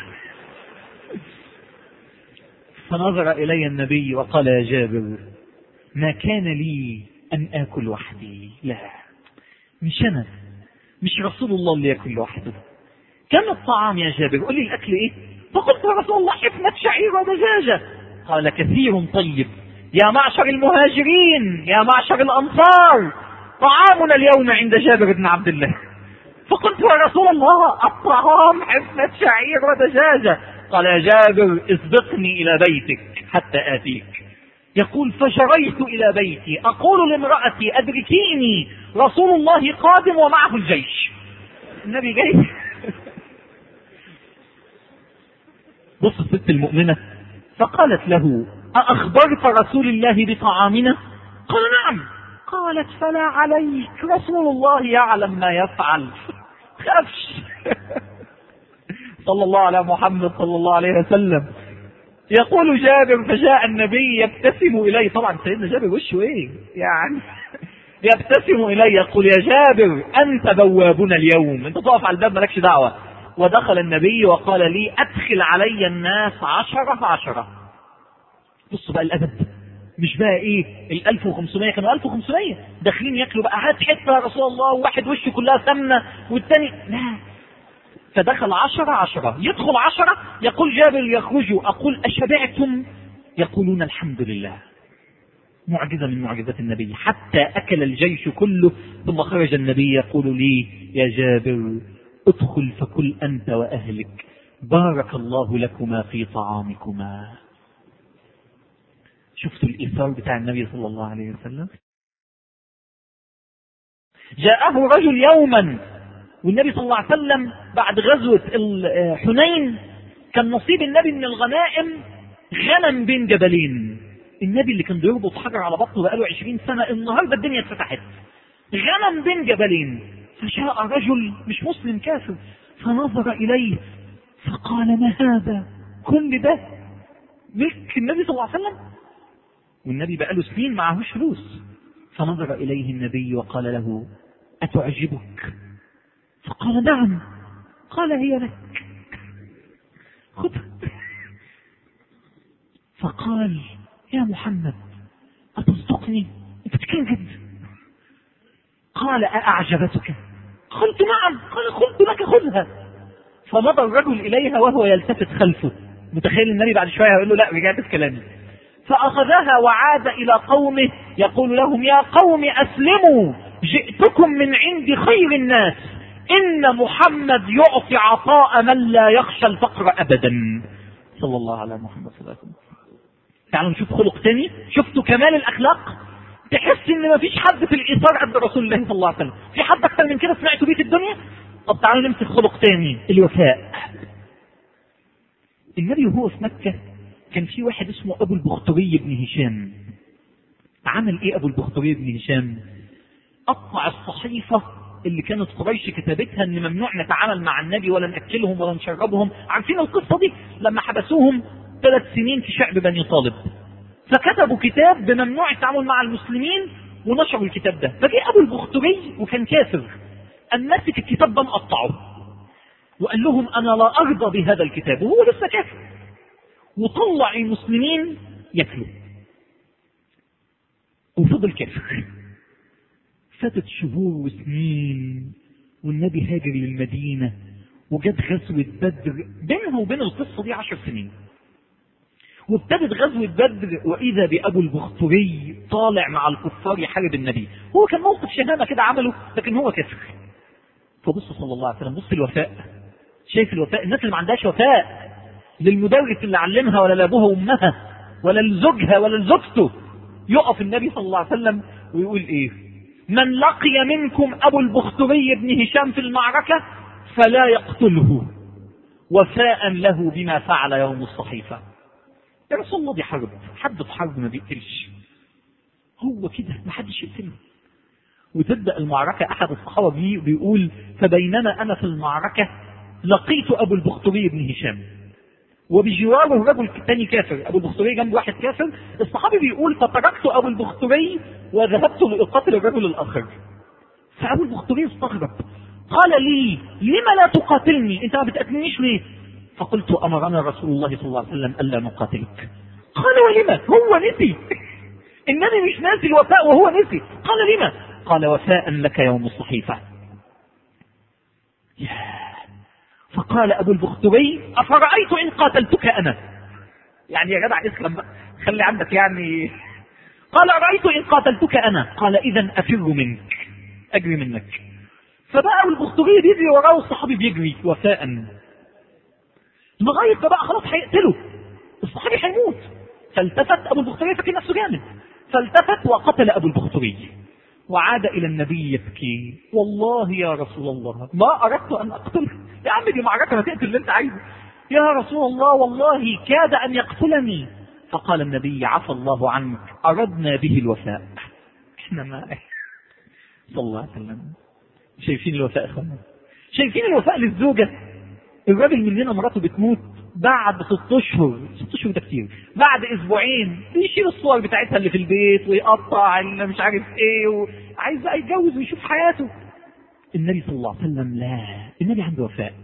فنظر الي النبي وقال: يا جابر ما كان لي ان اكل وحدي، لا مش انا، مش رسول الله اللي ياكل وحده. كم الطعام يا جابر؟ قل لي الاكل ايه؟ فقلت: يا رسول الله حفنة شعير ودجاجة. قال: كثير طيب يا معشر المهاجرين يا معشر الانصار، طعامنا اليوم عند جابر بن عبد الله. فقلت: يا رسول الله الطعام حفنة شعير ودجاجة. قال: يا جابر اسبقني الى بيتك حتى اتيك. يقول: فجريت الى بيتي اقول لامرأتي: ادركيني رسول الله قادم ومعه الجيش. النبي جاي. بص الست المؤمنة، فقالت له: أأخبرت رسول الله بطعامنا؟ قال: نعم. قالت: فلا عليك، رسول الله يعلم ما يفعل، خافش. صلى الله على محمد صلى الله عليه وسلم. يقول جابر: فجاء النبي يبتسم إلي، طبعا سيدنا جابر وشه ايه يعني، يبتسم إلي يقول: يا جابر أنت بوابنا اليوم، أنت تقف على الباب مالكش دعوة. ودخل النبي وقال لي: أدخل علي الناس عشرة عشرة. بصوا بقى الأدب، مش بقى إيه الألف وخمسمائة، كانوا ألف وخمسمائة داخلين يأكلوا بقى هات حتة يا رسول الله، وواحد وشه كلها سمنة والتاني لا. فدخل عشرة عشرة، يدخل عشرة، يقول جابر يخرجوا، أقول: أشبعتم؟ يقولون: الحمد لله. معجزة من معجزات النبي، حتى أكل الجيش كله. ثم خرج النبي يقول لي: يا جابر ادخل فكل أنت وأهلك، بارك الله لكما في طعامكما. شفتوا الإيثار بتاع النبي صلى الله عليه وسلم؟ جاءه رجل يوما، والنبي صلى الله عليه وسلم بعد غزوة حنين كان نصيب النبي من الغنائم غنم بين جبلين. النبي اللي كان بيربط حجر على بطنه بقاله عشرين سنة، النهاردة الدنيا اتفتحت، غنم بين جبلين. فجاء رجل مش مسلم كافر فنظر إليه فقال ما هذا؟ كل ده ملك النبي صلى الله عليه وسلم؟ والنبي بقى له سنين معهوش فلوس. فنظر إليه النبي وقال له أتعجبك؟ فقال نعم. قال هي لك، خذها. فقال يا محمد أتصدقني؟ أنت بتتكلم جد؟ قال أأعجبتك؟ قلت نعم. قال قلت لك خذها. فمضى الرجل إليها وهو يلتفت خلفه، متخيل النبي بعد شوية يقول له لا رجعت في كلامي. فأخذها وعاد إلى قومه يقول لهم يا قوم أسلموا، جئتكم من عند خير الناس، إن محمد يعطي عطاء من لا يخشى الفقر أبدا. صلى الله على محمد صلى الله عليه وسلم. تعالوا نشوف خلق تاني. شفتوا كمال الأخلاق؟ تحس إن ما فيش حد في الإيثار قد رسول الله صلى الله عليه وسلم. في حد أكثر من كده سمعتوا بيه في الدنيا؟ طب تعالوا نمسك خلق تاني، الوفاء. النبي وهو في مكة كان في واحد اسمه أبو البختري بن هشام. عمل إيه أبو البختري بن هشام؟ قطع الصحيفة اللي كانت قريش كتبتها ان ممنوع نتعامل مع النبي ولا نأكلهم ولا نشربهم. عارفين القصة دي لما حبسوهم ثلاث سنين في شعب بني طالب، فكتبوا كتاب بممنوع التعامل مع المسلمين ونشروا الكتاب ده. فجاء أبو البختري وكان كافر، أن مسك الكتاب ده مقطعه وقال لهم أنا لا أرضى بهذا الكتاب، وهو لسه كافر، وطلع المسلمين يأكلوا وفضل كافر. فاتت شهور وسنين والنبي هاجر للمدينة وجد غزوة بدر، بينها وبين القصة دي عشر سنين، وابتدت غزوة بدر وإذا بأبو البختري طالع مع الكفار يحارب النبي. هو كان موقف شهامة كده عمله، لكن هو كافر. فبص صلى الله عليه وسلم، بص الوفاء. شايف الوفاء؟ الناس اللي ما عندهاش وفاء للمدرس اللي علمها ولا لابوها وامها ولا لزوجها ولا لزوجته، يقف النبي صلى الله عليه وسلم ويقول ايه؟ من لقي منكم أبو البختري بن هشام في المعركة فلا يقتله وفاء له بما فعل يوم الصحيفة. يا رسول الله دي حرب، حد في حرب ما بيقتلش، هو كده ما حدش يقتله. وتبدأ المعركة، أحد الصحابة بيقول فبينما أنا في المعركة لقيت أبو البختري بن هشام وبجواره رجل تاني كافر. أبو البختري جنب واحد كافر. الصحابي بيقول فتركت أبو البختري وذهبت لأقاتل الرجل الآخر. فأبو البختري استغرب، قال لي لما لا تقاتلني؟ أنت ما بتقاتلنيش ليه؟ فقلت أمرنا رسول الله صلى الله عليه وسلم ألا نقاتلك. قال ولما؟ هو نسي. النبي مش ناسي الوفاء وهو نسي. قال لما؟ قال وفاء لك يوم الصحيفة. فقال أبو البختري أفرأيت إن قاتلتك أنا؟ يعني يا جدع اسلم بقى، خلي عندك يعني. قال أرأيت إن قاتلتك أنا؟ قال إذن أفر منك، أجري منك. فبقى أبو البختري بيجري وراه الصحابي بيجري وفاء لغاية بقى خلاص هيقتله، الصحابي هيموت. فالتفت أبو البختري فكر نفسه جامد، فالتفت وقتل أبو البختري وعاد إلى النبي يبكي، والله يا رسول الله ما أردت أن أقتله. يا عم دي معركة ما تقتل اللي أنت عايزه. يا رسول الله والله كاد أن يقتلني. فقال النبي عفى الله عنك، أردنا به الوفاء. احنا ما صلى الله عليه وسلم. شايفين الوفاء اخوانا؟ شايفين الوفاء للزوجة؟ الراجل مننا مراته بتموت بعد ست اشهر، ست اشهر ده كتير، بعد اسبوعين بيشيل الصور بتاعتها اللي في البيت ويقطع اللي مش عارف ايه، وعايز بقى يتجوز ويشوف حياته. النبي صلى الله عليه وسلم لا، النبي عنده وفاء.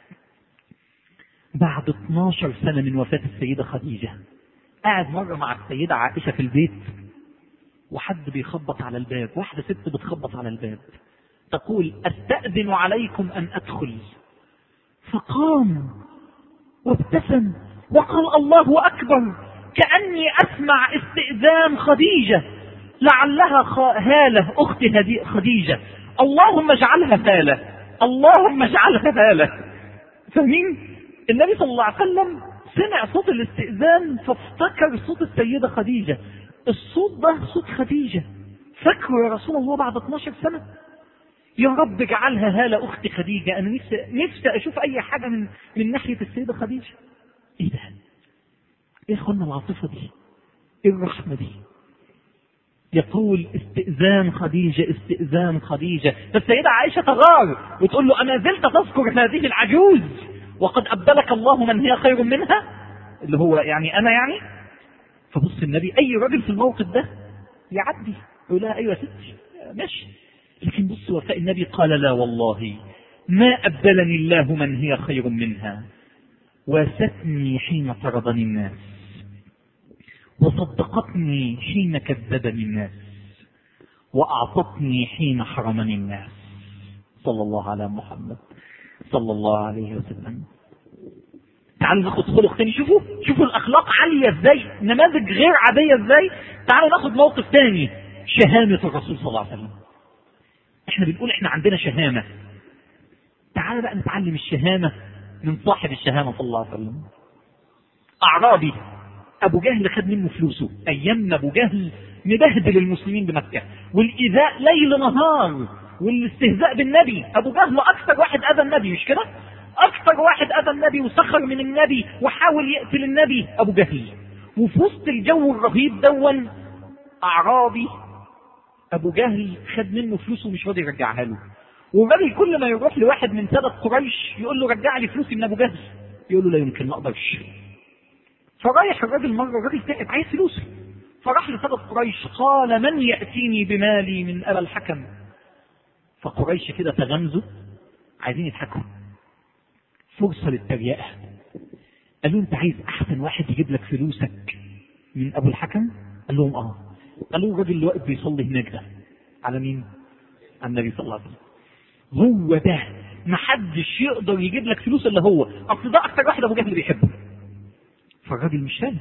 بعد اتناشر سنة من وفاة السيدة خديجة، قاعد مرة مع السيدة عائشة في البيت وحد بيخبط على الباب، واحدة ست بتخبط على الباب تقول أستأذن عليكم أن أدخل. فقام وابتسم وقال الله أكبر، كأني أسمع استئذان خديجة، لعلها هالة أخت خديجة، اللهم اجعلها هالة، اللهم اجعلها هالة. فاهمين؟ النبي صلى الله عليه وسلم سمع صوت الاستئذان فافتكر صوت السيدة خديجة. الصوت ده صوت خديجة، فاكره يا رسول الله بعد اتناشر سنة؟ يا رب اجعلها هالة أخت خديجة، أنا نفسي, نفسي أشوف أي حاجة من, من ناحية السيدة خديجة. إيه ده؟ إيه أخوانا العاطفة دي؟ إيه الرحمة دي؟ يقول استئذان خديجة استئذان خديجة. فالسيدة عائشة تغار وتقول له أما زلت تذكر هذه العجوز وقد أبدلك الله من هي خير منها، اللي هو يعني أنا يعني. فبص النبي أي راجل في الموقف ده يعدي يقول لها أيوة ستي ماشي، لكن بص وفاء النبي قال لا والله ما أبدلني الله من هي خير منها، واستني حين طردني الناس وصدقتني حين كذبني الناس وأعطتني حين حرمني الناس. صلى الله على محمد صلى الله عليه وسلم. تعالوا ناخد خلق تاني. شوفوا شوفوا الأخلاق عالية ازاي، نماذج غير عادية ازاي. تعالوا ناخد موقف تاني، شهامة الرسول صلى الله عليه وسلم. احنا بنقول احنا عندنا شهامة، تعالوا بقى نتعلم الشهامة من صاحب الشهامة صلى الله عليه وسلم. أعرابي أبو جهل خد منه فلوسه أيام أبو جهل مبهدل المسلمين بمكة والإيذاء ليل نهار والاستهزاء بالنبي. أبو جهل أكثر واحد أذى النبي، مش كده؟ أكثر واحد أذى النبي وسخر من النبي وحاول يقتل النبي أبو جهل. وفي وسط الجو الرهيب دون أعرابي أبو جهل خد منه فلوسه ومش راضي يرجعها له. والراجل كل ما يروح لواحد من سادة قريش يقول له رجع لي فلوسي من أبو جهل، يقول له لا يمكن ما أقدرش. فرايح الراجل مرة، الراجل تعب عايز فلوسه، فراح لسادة قريش قال من يأتيني بمالي من أبا الحكم. فقريش كده تغمزوا عايزين يضحكوا، فرصة للتريقة. قالوا انت عايز احسن واحد يجيب لك فلوسك من ابو الحكم؟ قال لهم اه. قالوا الراجل اللي واقف بيصلي هناك ده على مين؟ على النبي صلى الله عليه وسلم. هو ده محدش يقدر يجيب لك فلوس الا هو، اصل ده اكتر واحد ابو جهل بيحبه. فالراجل مش فاهم،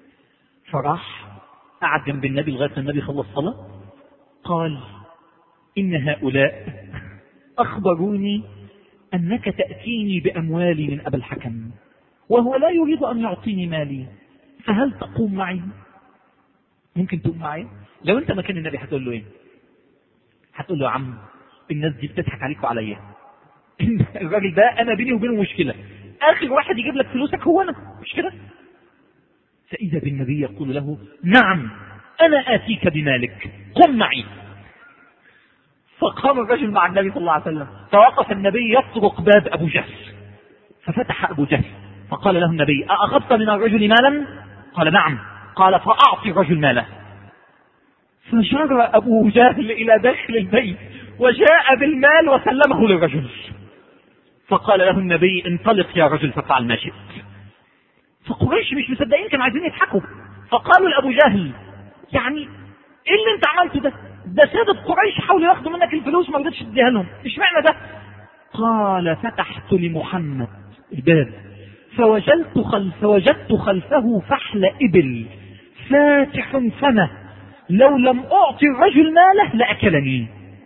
فراح قعد جنب النبي لغايه النبي خلص صلاه. قال ان هؤلاء اخبروني انك تاتيني باموالي من ابي الحكم وهو لا يريد ان يعطيني مالي، فهل تقوم معي؟ ممكن تقوم معي؟ لو انت مكان النبي هتقول له ايه؟ هتقول له يا عم الناس دي بتضحك عليك وعليا، الراجل ده انا بيني وبينه مشكله، اخر واحد يجيب لك فلوسك هو انا، مش كده؟ فاذا بالنبي يقول له نعم انا اتيك بمالك قم معي. فقام الرجل مع النبي صلى الله عليه وسلم، فوقف النبي يطرق باب ابو جهل، ففتح ابو جهل فقال له النبي أأخذت من الرجل مالا؟ قال نعم. قال فأعطي الرجل ماله. فجر أبو جهل إلى داخل البيت وجاء بالمال وسلمه للرجل، فقال له النبي انطلق يا رجل ففعل ما شئت. فقريش مش مصدقين، كانوا عايزين يضحكوا، فقالوا لأبو جهل يعني ايه اللي انت عملته ده؟ ده سادة قريش حاولوا ياخدوا منك الفلوس ما رضيتش تديها لهم، ايش معنى ده؟ قال فتحت لمحمد الباب فوجدت خلف وجدت خلفه فحل إبل فاتح فمه لو لم أعطي الرجل ماله لأكلني.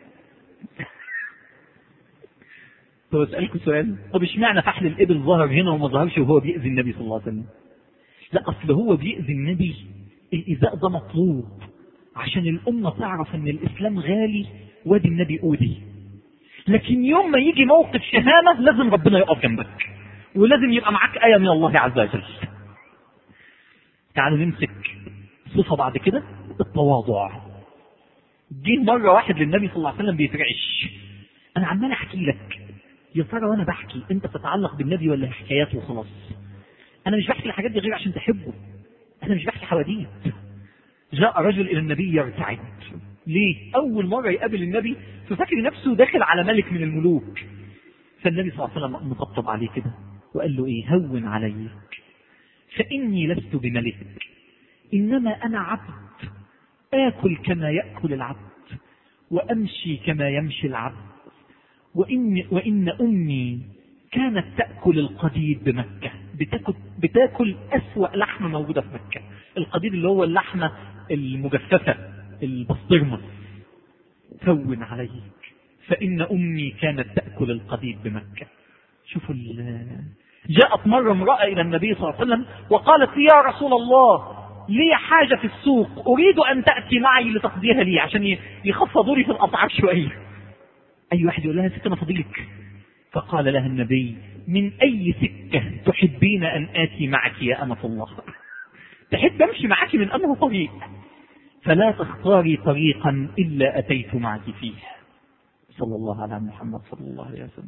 طب أسألكم سؤال، طب إيش معنى فحل الإبل ظهر هنا وما ظهرش وهو بيأذي النبي صلى الله عليه وسلم؟ لا أصل هو بيأذي النبي، الإيذاء ده مطلوب عشان الأمة تعرف أن الإسلام غالي وادي النبي أودي. لكن يوم ما يجي موقف شهامة لازم ربنا يقف جنبك ولازم يبقى معاك آية من الله عز وجل. تعالوا نمسك صفة بعد كده، التواضع. جه مرة واحد للنبي صلى الله عليه وسلم بيترعش، أنا عمال أحكي لك يا ترى وأنا بحكي أنت تتعلق بالنبي ولا حكاياته وخلاص؟ أنا مش بحكي الحاجات دي غير عشان تحبه، أنا مش بحكي حواديت. جاء رجل إلى النبي يرتعد، ليه؟ أول مرة يقابل النبي ففكر نفسه داخل على ملك من الملوك. فالنبي صلى الله عليه وسلم مطبطب عليه كده وقال له ايه؟ هون عليك فإني لست بملك، إنما أنا عبد آكل كما يأكل العبد وأمشي كما يمشي العبد، وإن, وإن أمي كانت تأكل القديد بمكة، بتاكل, بتاكل أسوأ لحمة موجودة في مكة، القديد اللي هو اللحمة المجففة البسطرمة. هون عليك فإن أمي كانت تأكل القديد بمكة. شوفوا، جاءت مرة امرأة إلى النبي صلى الله عليه وسلم وقالت يا رسول الله لي حاجة في السوق أريد أن تأتي معي لتقضيها لي عشان يخفضوا لي في الأسعار شوية. أي واحد يقول لها سكة فضيلك؟ فقال لها النبي من أي سكة تحبين أن آتي معك يا أمة الله؟ تحب أمشي معك من أنه طريق؟ فلا تختاري طريقا إلا أتيت معك فيه. صلى الله على محمد صلى الله عليه وسلم.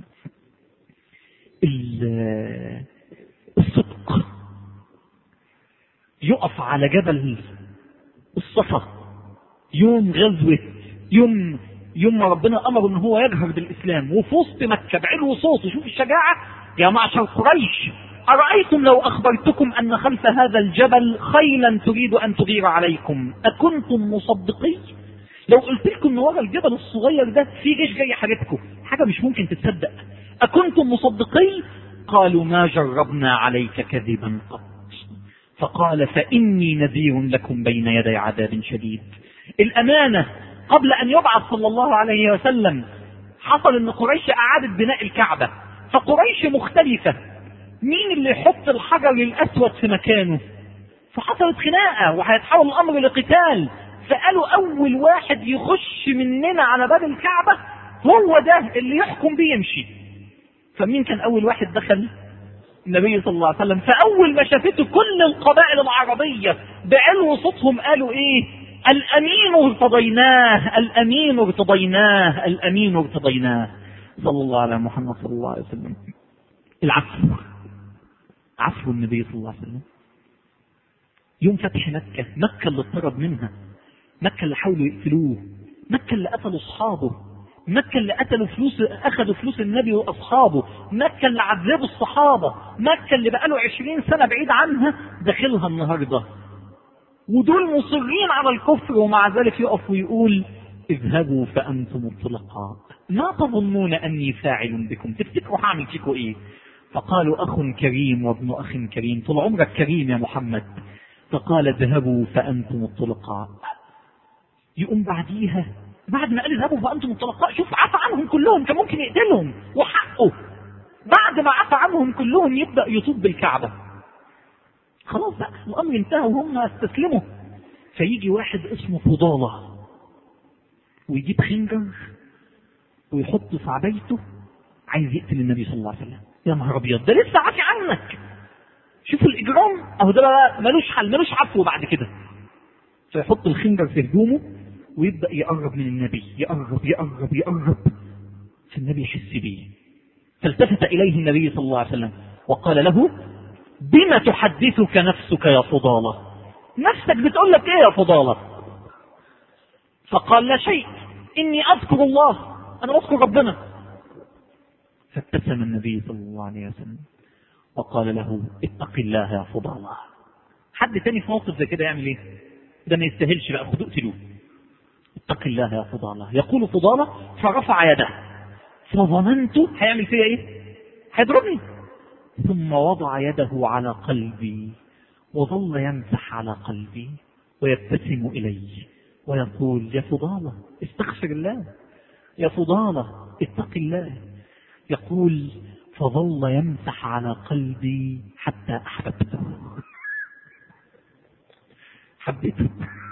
الصدق يقف على جبل الصفا يوم غزوة يوم يوم ربنا أمر أنه هو يجهر بالإسلام وفي وسط مكة بعلو صوته. شوف الشجاعة يا معشر قريش، أرأيتم لو أخبرتكم أن خلف هذا الجبل خيلا تريد أن تغير عليكم أكنتم مصدقين؟ لو قلت لكم أن ورا الجبل الصغير ده في جيش جاي حاجتكم، حاجة مش ممكن تتصدق، أكنتم مصدقين؟ قالوا ما جربنا عليك كذبا قط. فقال فإني نذير لكم بين يدي عذاب شديد. الأمانة قبل أن يبعث صلى الله عليه وسلم حصل أن قريش أعادت بناء الكعبة، فقريش مختلفة، مين اللي يحط الحجر الأسود في مكانه؟ فحصلت خناقة وهيتحول الأمر لقتال، فقالوا أول واحد يخش مننا على باب الكعبة هو ده اللي يحكم بيه يمشي. فمين كان أول واحد دخل؟ النبي صلى الله عليه وسلم. فأول ما شافته كل القبائل العربية بعلو صوتهم قالوا إيه؟ الأمين ارتضيناه، الأمين ارتضيناه، الأمين ارتضيناه. صلى الله على محمد صلى الله عليه وسلم. العفو، عفو النبي صلى الله عليه وسلم. يوم فتح مكة، مكة اللي اضطرب منها، مكة اللي حاولوا يقتلوه، مكة اللي قتلوا أصحابه، مكة اللي قتلوا فلوس، أخذوا فلوس النبي وأصحابه، مكة اللي عذبوا الصحابة، مكة اللي بقاله عشرين سنة بعيد عنها داخلها النهاردة، ودول مصرين على الكفر، ومع ذلك يقف ويقول اذهبوا فأنتم الطلقاء ما تظنون أني فاعل بكم، تفتكروا هعمل فيكم إيه؟ فقالوا أخ كريم وابن أخ كريم، طول عمرك كريم يا محمد. فقال اذهبوا فأنتم الطلقاء. يقوم بعديها بعد ما قال اذهبوا فأنتم الطلقاء، شوف عفى عنهم كلهم، كان ممكن يقتلهم وحقه، بعد ما عفى عنهم كلهم يبدأ يطوب بالكعبة. خلاص بقى الأمر انتهى وهم استسلموا. فيجي واحد اسمه فضالة ويجيب خنجر ويحط في عبايته عايز يقتل النبي صلى الله عليه وسلم. يا نهار ابيض، ده لسه عافي عنك. شوف الإجرام اهو، ده بقى ملوش حل، ملوش عفو بعد كده. فيحط الخنجر في هدومه ويبدأ يقرب من النبي، يقرب يقرب يقرب، فالنبي يحس بيه. فالتفت إليه النبي صلى الله عليه وسلم وقال له بما تحدثك نفسك يا فضالة؟ نفسك بتقول لك ايه يا فضالة؟ فقال لا شيء، إني أذكر الله، أنا أذكر ربنا. فابتسم النبي صلى الله عليه وسلم وقال له اتق الله يا فضالة. حد تاني في موقف زي كده يعمل ايه؟ ده ما يستاهلش بقى، خدوه اقتلوه. اتق الله يا فضالة. يقول فضالة فرفع يده فظننت هيعمل فيها ايه؟ هيضربني. ثم وضع يده على قلبي وظل يمسح على قلبي ويبتسم إلي ويقول يا فضالة استغفر الله، يا فضالة اتق الله. يقول فظل يمسح على قلبي حتى أحببته، حبيته.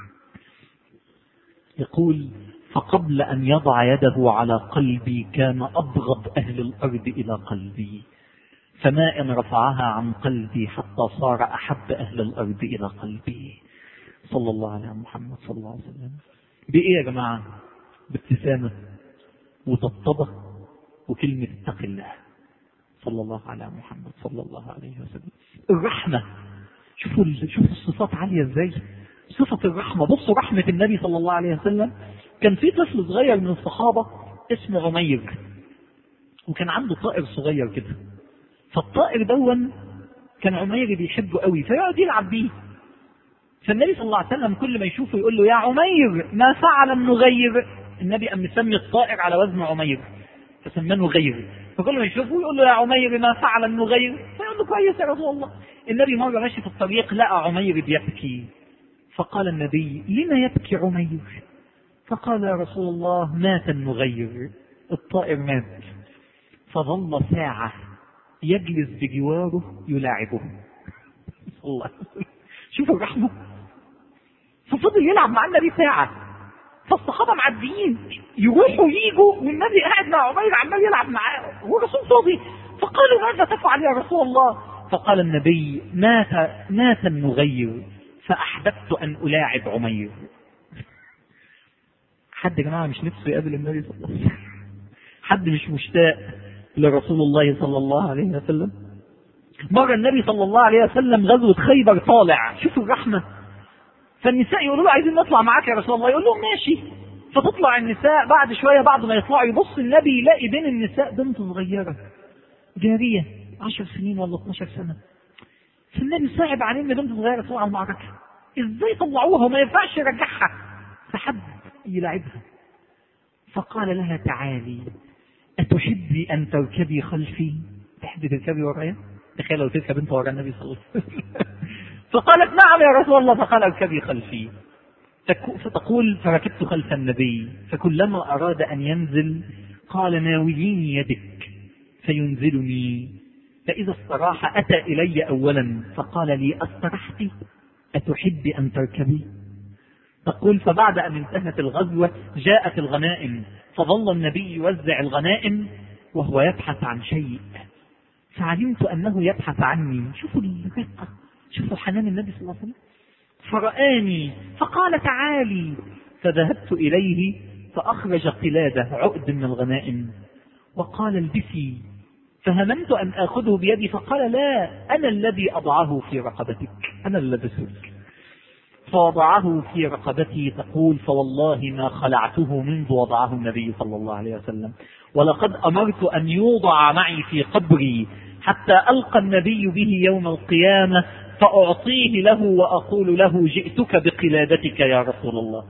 يقول فقبل أن يضع يده على قلبي كان أبغض أهل الأرض إلى قلبي، فما إن رفعها عن قلبي حتى صار أحب أهل الأرض إلى قلبي. صلى الله على محمد صلى الله عليه وسلم. بإيه يا جماعة؟ بابتسامة وطبطبة وكلمة اتق الله. صلى الله على محمد صلى الله عليه وسلم. الرحمة، شوفوا شوفوا الصفات عالية ازاي، صفة الرحمة. بصوا رحمة النبي صلى الله عليه وسلم. كان في طفل صغير من الصحابة اسمه عمير، وكان عنده طائر صغير كده، فالطائر دون كان عمير بيحبه قوي فيقعد يلعب بيه. فالنبي صلى الله عليه وسلم كل ما يشوفه يقول له يا عمير ما فعل النغير. النبي أم مسمي الطائر على وزن عمير فسماه نغير، فكل ما يشوفه يقول له يا عمير ما فعل النغير، فيقول له كويس يا رسول الله. النبي مرة ماشي في الطريق لقى عمير بيبكي، فقال النبي لما يبكي عمير؟ فقال يا رسول الله مات النغير، الطائر مات. فظل ساعة يجلس بجواره يلاعبه. الله، شوفوا الرحمة. ففضل يلعب مع النبي ساعة، فالصحابة معديين يروحوا ييجوا والنبي قاعد مع عمير عمال يلعب معاه، هو رسول فاضي. فقالوا ماذا تفعل يا رسول الله؟ فقال النبي مات مات النغير فأحببت أن ألاعب عمير. حد يا جماعة مش نفسه يقابل النبي صلى الله عليه وسلم؟ حد مش مشتاق لرسول الله صلى الله عليه وسلم؟ مرة النبي صلى الله عليه وسلم غزوة خيبر طالع، شوفوا الرحمة، فالنساء يقولوا له عايزين نطلع معاك يا رسول الله، يقول لهم ماشي. فتطلع النساء، بعد شوية بعد ما يطلعوا يبص النبي يلاقي بين النساء بنت صغيرة جارية عشر سنين ولا اتناشر سنة. فالنبي صعب عليه ان بنت صغيرة تطلع على المعركة، ازاي طلعوها وما ينفعش يرجعها؟ فحب يلعبها، فقال لها تعالي أتحبي أن تركبي خلفي؟ تحبي تركبي ورايا؟ تخيل لو تركب انت ورا النبي صلى الله عليه وسلم. فقالت نعم يا رسول الله، فقال اركبي خلفي. فتقول فركبت خلف النبي، فكلما أراد أن ينزل قال ناوليني يدك فينزلني، فإذا استراح أتى إلي أولا فقال لي استرحتي؟ أتحبي أن تركبي؟ تقول فبعد أن انتهت الغزوة جاءت الغنائم، فظل النبي يوزع الغنائم وهو يبحث عن شيء، فعلمت أنه يبحث عني. شوفوا الرقة، شوفوا حنان النبي صلى الله عليه وسلم. فرآني فقال تعالي، فذهبت إليه فأخرج قلادة عقد من الغنائم وقال البسي، فهممت أن آخذه بيدي فقال لا، أنا الذي أضعه في رقبتك، أنا الذي أسرك. فوضعه في رقبتي. تقول فوالله ما خلعته منذ وضعه النبي صلى الله عليه وسلم، ولقد أمرت أن يوضع معي في قبري حتى ألقى النبي به يوم القيامة فأعطيه له وأقول له جئتك بقلادتك يا رسول الله.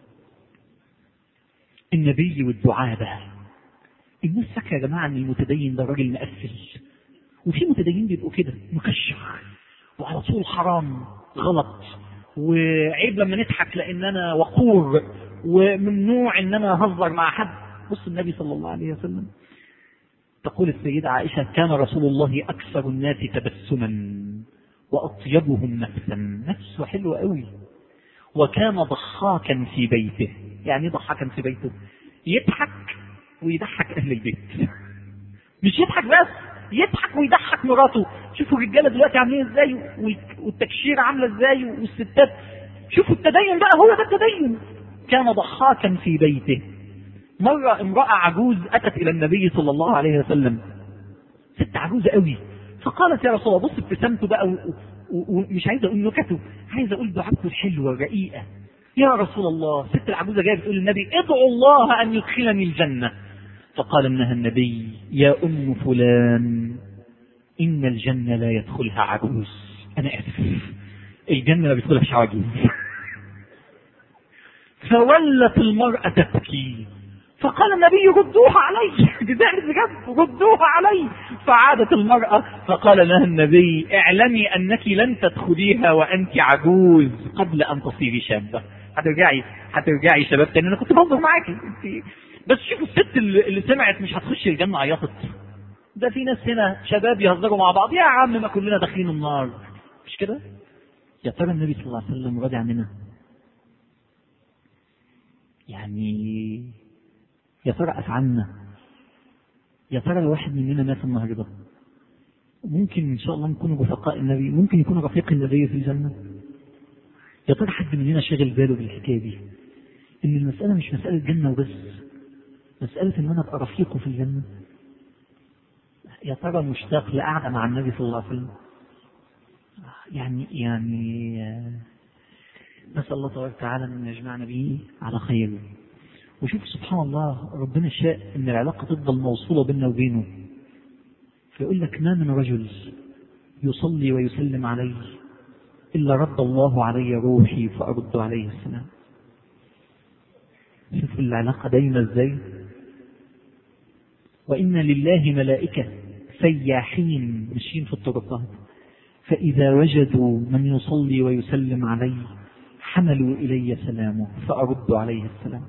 النبي والدعاء ده، الناس فاكرة يا جماعة أن المتدين ده راجل مقفل، وفي متدين بيبقوا كده مكشر وعلى طول حرام غلط وعيب لما نضحك لأننا وقور وممنوع أننا نهزر مع حد. بص النبي صلى الله عليه وسلم، تقول السيدة عائشة كان رسول الله أكثر الناس تبسما وأطيبهم نفسا، نفسه حلو قوي، وكان ضحاكا في بيته. يعني ضحاكا في بيته يضحك ويضحك أهل البيت، مش يضحك بس، يضحك ويضحك مراته. شوفوا الرجالة دلوقتي عاملين ازاي والتكشير عاملة ازاي والستات، شوفوا التدين بقى، هو ده التدين. كان ضحاكا في بيته. مرة امرأة عجوز أتت إلى النبي صلى الله عليه وسلم، ست عجوزة قوي، فقالت يا رسول الله، بص ابتسامته بقى ومش عايزة أقول نكته، عايزة أقول دعابته الحلوة الرقيقة. يا رسول الله، ست العجوزة جاية بتقول للنبي ادعو الله أن يدخلني الجنة. فقال منها النبي يا أم فلان إن الجنة لا يدخلها عجوز. أنا آسف، الجنة لا بيدخلها عجوز. فولت المرأة تبكي، فقال النبي ردوها علي، جزاء بجد ردوها علي. فعادت المرأة فقال لها النبي اعلمي أنك لن تدخليها وأنت عجوز قبل أن تصيري شابة. هترجعي هترجعي شباب تاني، أنا كنت بنظر معاكي بس. شوفوا الست اللي سمعت مش هتخش الجنة عيطت. ده في ناس هنا شباب يهزروا مع بعض، يا عم ما كلنا داخلين النار، مش كده؟ يا ترى النبي صلى الله عليه وسلم راضي عننا؟ يعني يا ترى أفعلنا؟ يا ترى الواحد مننا مات النهارده ممكن إن شاء الله نكون رفقاء النبي، ممكن يكون رفيق النبي في الجنة. يا ترى حد مننا شاغل باله بالحكاية دي، إن المسألة مش مسألة جنة وبس، مسألة إن أنا أبقى رفيقه في الجنة. يا ترى مشتاق لقعدة مع النبي صلى الله عليه وسلم؟ يعني يعني نسأل الله تبارك وتعالى أن يجمعنا به على خير. وشوف سبحان الله، ربنا شاء أن العلاقة تفضل موصولة بيننا وبينه، فيقول لك ما من رجل يصلي ويسلم عليه إلا رد الله علي روحي فأرد عليه السلام. شوف العلاقة دايما ازاي. وإن لله ملائكة سياحين ماشيين في الطرقات، فإذا وجدوا من يصلي ويسلم عليه حملوا إلي سلامه فأرد عليه السلام.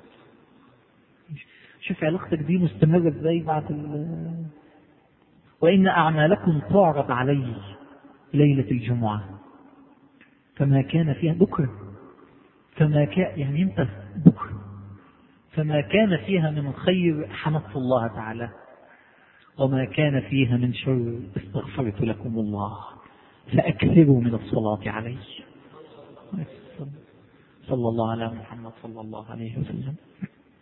شوف علاقتك دي مستمرة ازاي بعد ال... وإن أعمالكم تعرض علي ليلة الجمعة فما كان فيها بكرة، فما كان يعني انت بكرة فما كان فيها من خير حمدت الله تعالى، وما كان فيها من شر استغفرت لكم الله، فأكثروا من الصلاة عليه. صلى الله على محمد صلى الله عليه وسلم.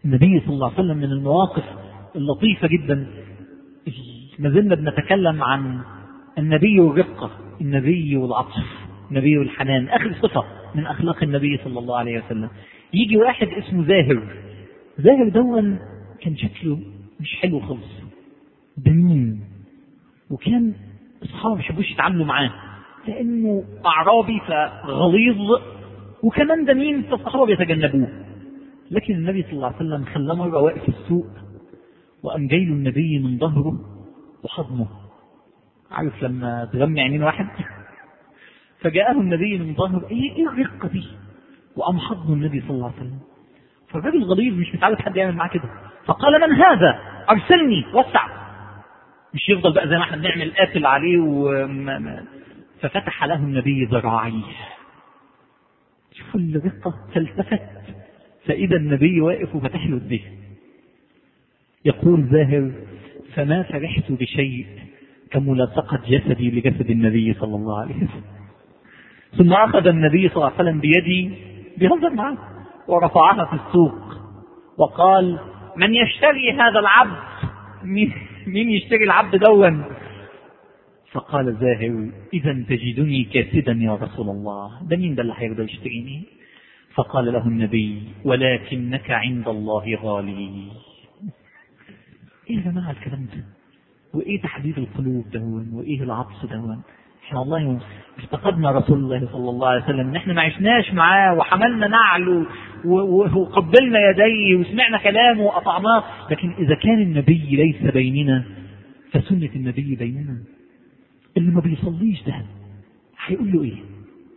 النبي صلى الله عليه وسلم من المواقف اللطيفة جدا. ما زلنا بنتكلم عن النبي والرقة، النبي والعطف، النبي والحنان، آخر صفة من أخلاق النبي صلى الله عليه وسلم. يجي واحد اسمه زاهر. زاهر دون كان شكله مش حلو خالص، دميم، وكان أصحابه مش يتعاملوا معاه لأنه أعرابي فغليظ وكمان دميم، فالصحابة يتجنبوه. لكن النبي صلى الله عليه وسلم خلاه مرة واقف في السوق وقام جاي له النبي من ظهره وحضنه. عارف لما تغمي عينين واحد؟ فجاءه النبي من ظهره، ايه ايه الرقة دي؟ وقام حضنه النبي صلى الله عليه وسلم. فالراجل غليظ مش متعود حد يعمل معاه كده، فقال من هذا؟ ارسلني وسع. مش يفضل بقى زي ما احنا بنعمل قاتل عليه و... ففتح له النبي ذراعيه. شوفوا الرقة، فالتفت فإذا النبي واقف وفتح له ايديه. يقول زاهر فما فرحت بشيء كملاصقة جسدي لجسد النبي صلى الله عليه وسلم. ثم أخذ النبي صلى الله عليه وسلم بيدي بيهزر معه ورفعها في السوق وقال من يشتري هذا العبد؟ مين يشتري العبد دون؟ فقال زاهر إذا تجدني كاسدا يا رسول الله، ده مين ده اللي هيرضى يشتريني؟ فقال له النبي ولكنك عند الله غالي. ايه يا جماعه الكلام ده؟ وايه تحديد القلوب دون؟ وايه العطس دون؟ احنا والله افتقدنا رسول الله صلى الله عليه وسلم ان احنا ما عشناش معاه وحملنا نعله وقبلنا يديه وسمعنا كلامه وأطعناه. لكن اذا كان النبي ليس بيننا فسنة النبي بيننا. اللي ما بيصليش ده هيقول له ايه؟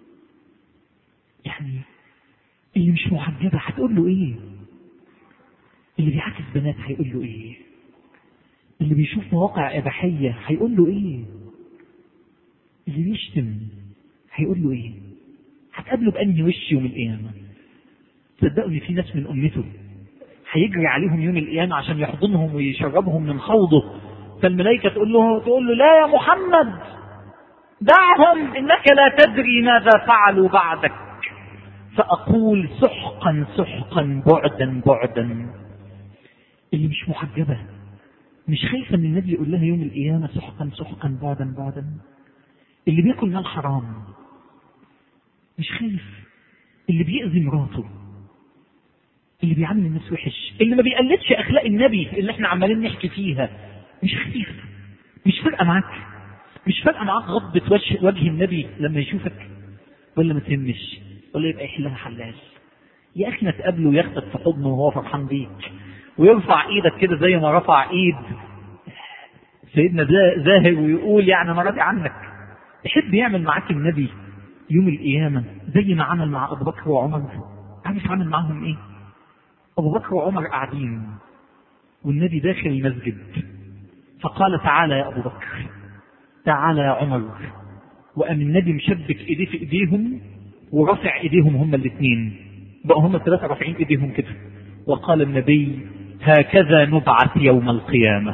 يعني اللي مش محجبة هتقول له ايه؟ اللي بيعكس بنات هيقول له ايه؟ اللي بيشوف مواقع إباحية هيقول له ايه؟ اللي بيشتم هيقول له ايه؟ هتقابله بأنهي وش يوم القيامة؟ تصدقوا ان في ناس من أمته هيجري عليهم يوم القيامة عشان يحضنهم ويشربهم من خوضه، فالملائكة تقول له تقول له لا يا محمد دعهم إنك لا تدري ماذا فعلوا بعدك. فأقول سحقا سحقا بعدا بعدا. اللي مش محجبة مش خايفة من النبي يقول لها يوم القيامة سحقا سحقا بعدا بعدا. اللي بياكل مال حرام مش خايف. اللي بيأذي مراته، اللي بيعامل الناس وحش، اللي ما بيقلدش أخلاق النبي اللي احنا عمالين نحكي فيها، مش خايف. مش فارقة معاك، مش فارقة معاك غضبة وجه, وجه النبي لما يشوفك ولا ما تهمش ولا يبقى يحلها حلال. يا أخي نتقابله وياخدك في حضنه وهو فرحان بيك ويرفع ايدك كده زي ما رفع ايد سيدنا زاهر ويقول يعني انا راضي عنك. يحب يعمل معاك النبي يوم القيامة زي ما عمل مع ابو بكر وعمر. عارف عمل معهم ايه؟ ابو بكر وعمر قاعدين والنبي داخل المسجد فقال تعالى يا ابو بكر، تعالى يا عمر، وقام النبي مشبك ايديه في ايديهم ورفع ايديهم هما الاثنين، بقوا هما الثلاثة رافعين ايديهم كده، وقال النبي هكذا نبعث يوم القيامة.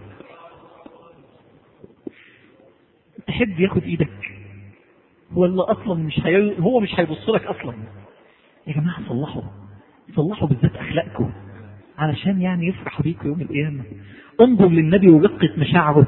تحب ياخد ايدك ولا اصلا مش هي... هو مش هيبص لك اصلا؟ يا جماعة صلحوا صلحوا بالذات اخلاقكم علشان يعني يفرحوا بيكم يوم القيامة. انظر للنبي ورقة مشاعره.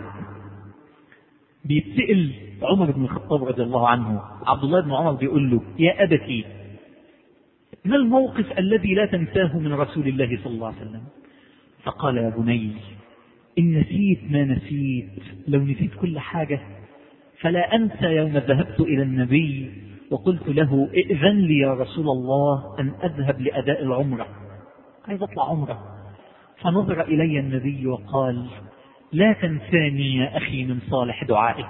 بيتسأل عمر بن الخطاب رضي الله عنه، عبد الله بن عمر بيقول له يا أبتي ما الموقف الذي لا تنساه من رسول الله صلى الله عليه وسلم؟ فقال يا بني إن نسيت ما نسيت لو نسيت كل حاجة فلا أنسى يوم ذهبت إلى النبي وقلت له ائذن لي يا رسول الله أن أذهب لأداء العمرة، عايز أطلع عمرة. فنظر إلي النبي وقال لا تنساني يا أخي من صالح دعائك.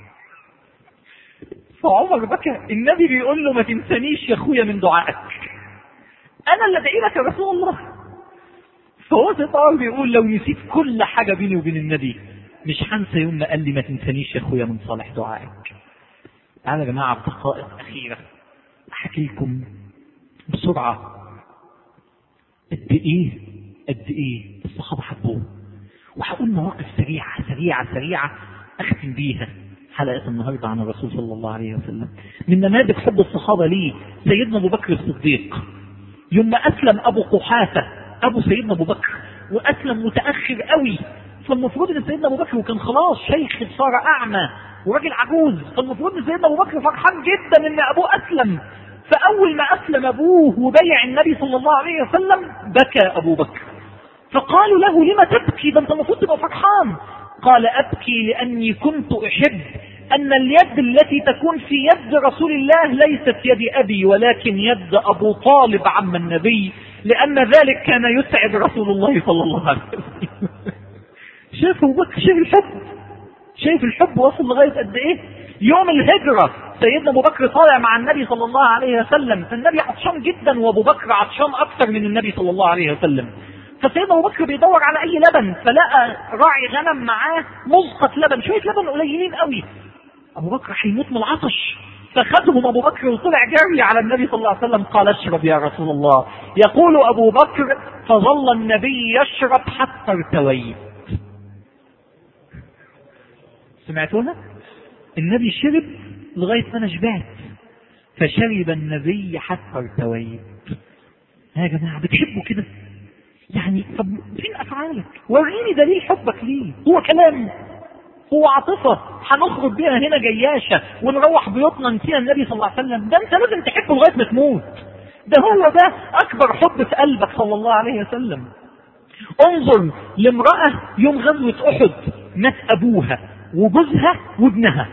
فعمر بكى. النبي بيقول له ما تنسانيش يا أخويا من دعائك، أنا اللي أدعي لك يا رسول الله. فهو تطار بيقول لو نسيت كل حاجة بيني وبين النبي مش هنسى يوم ما قال لي ما تنسانيش يا أخويا من صالح دعائك. تعالوا يا جماعة بدقائق أخيرة أحكي لكم بسرعة قد إيه قد إيه الصحابة حبوه، وهقول مواقف سريعة سريعة سريعة أختم بيها حلقة النهاردة عن الرسول صلى الله عليه وسلم. من نماذج حب الصحابة ليه سيدنا أبو بكر الصديق. يوم أسلم أبو قحافة ابو سيدنا ابو بكر واسلم متاخر قوي، فالمفروض ان سيدنا ابو بكر وكان خلاص شيخ صار اعمى وراجل عجوز، فالمفروض ان سيدنا ابو بكر فرحان جدا ان ابوه اسلم. فاول ما اسلم ابوه وبيع النبي صلى الله عليه وسلم بكى ابو بكر، فقالوا له لما تبكي؟ ده انت المفروض تبقى فرحان. قال ابكي لاني كنت احب ان اليد التي تكون في يد رسول الله ليست يد ابي ولكن يد ابو طالب عم النبي، لان ذلك كان يسعد رسول الله صلى الله عليه وسلم. شايف ابو بكر، شايف الحب، شايف الحب وصل لغايه قد ايه؟ يوم الهجره سيدنا ابو بكر طالع مع النبي صلى الله عليه وسلم، فالنبي عطشان جدا وابو بكر عطشان اكثر من النبي صلى الله عليه وسلم، فسيدنا ابو بكر بيدور على اي لبن، فلقى راعي غنم معاه مزقة لبن، شويه لبن قليلين قوي. ابو بكر هيموت من العطش، فخدهم ابو بكر وطلع جري على النبي صلى الله عليه وسلم، قال اشرب يا رسول الله. يقول ابو بكر فظل النبي يشرب حتى ارتويت. سمعتوها؟ النبي شرب لغايه ما انا شبعت، فشرب النبي حتى ارتويت. يا جماعه بتحبوا كده؟ يعني طب فين افعالك؟ وريني دليل حبك ليه. هو كلام؟ هو عاطفه هنخرج بيها هنا جياشه ونروح بيوتنا نسينا النبي صلى الله عليه وسلم؟ ده انت لازم تحبه لغايه ما تموت. ده هو ده اكبر حب في قلبك صلى الله عليه وسلم. انظر لامراه يوم غزوه احد مات ابوها وجوزها وابنها،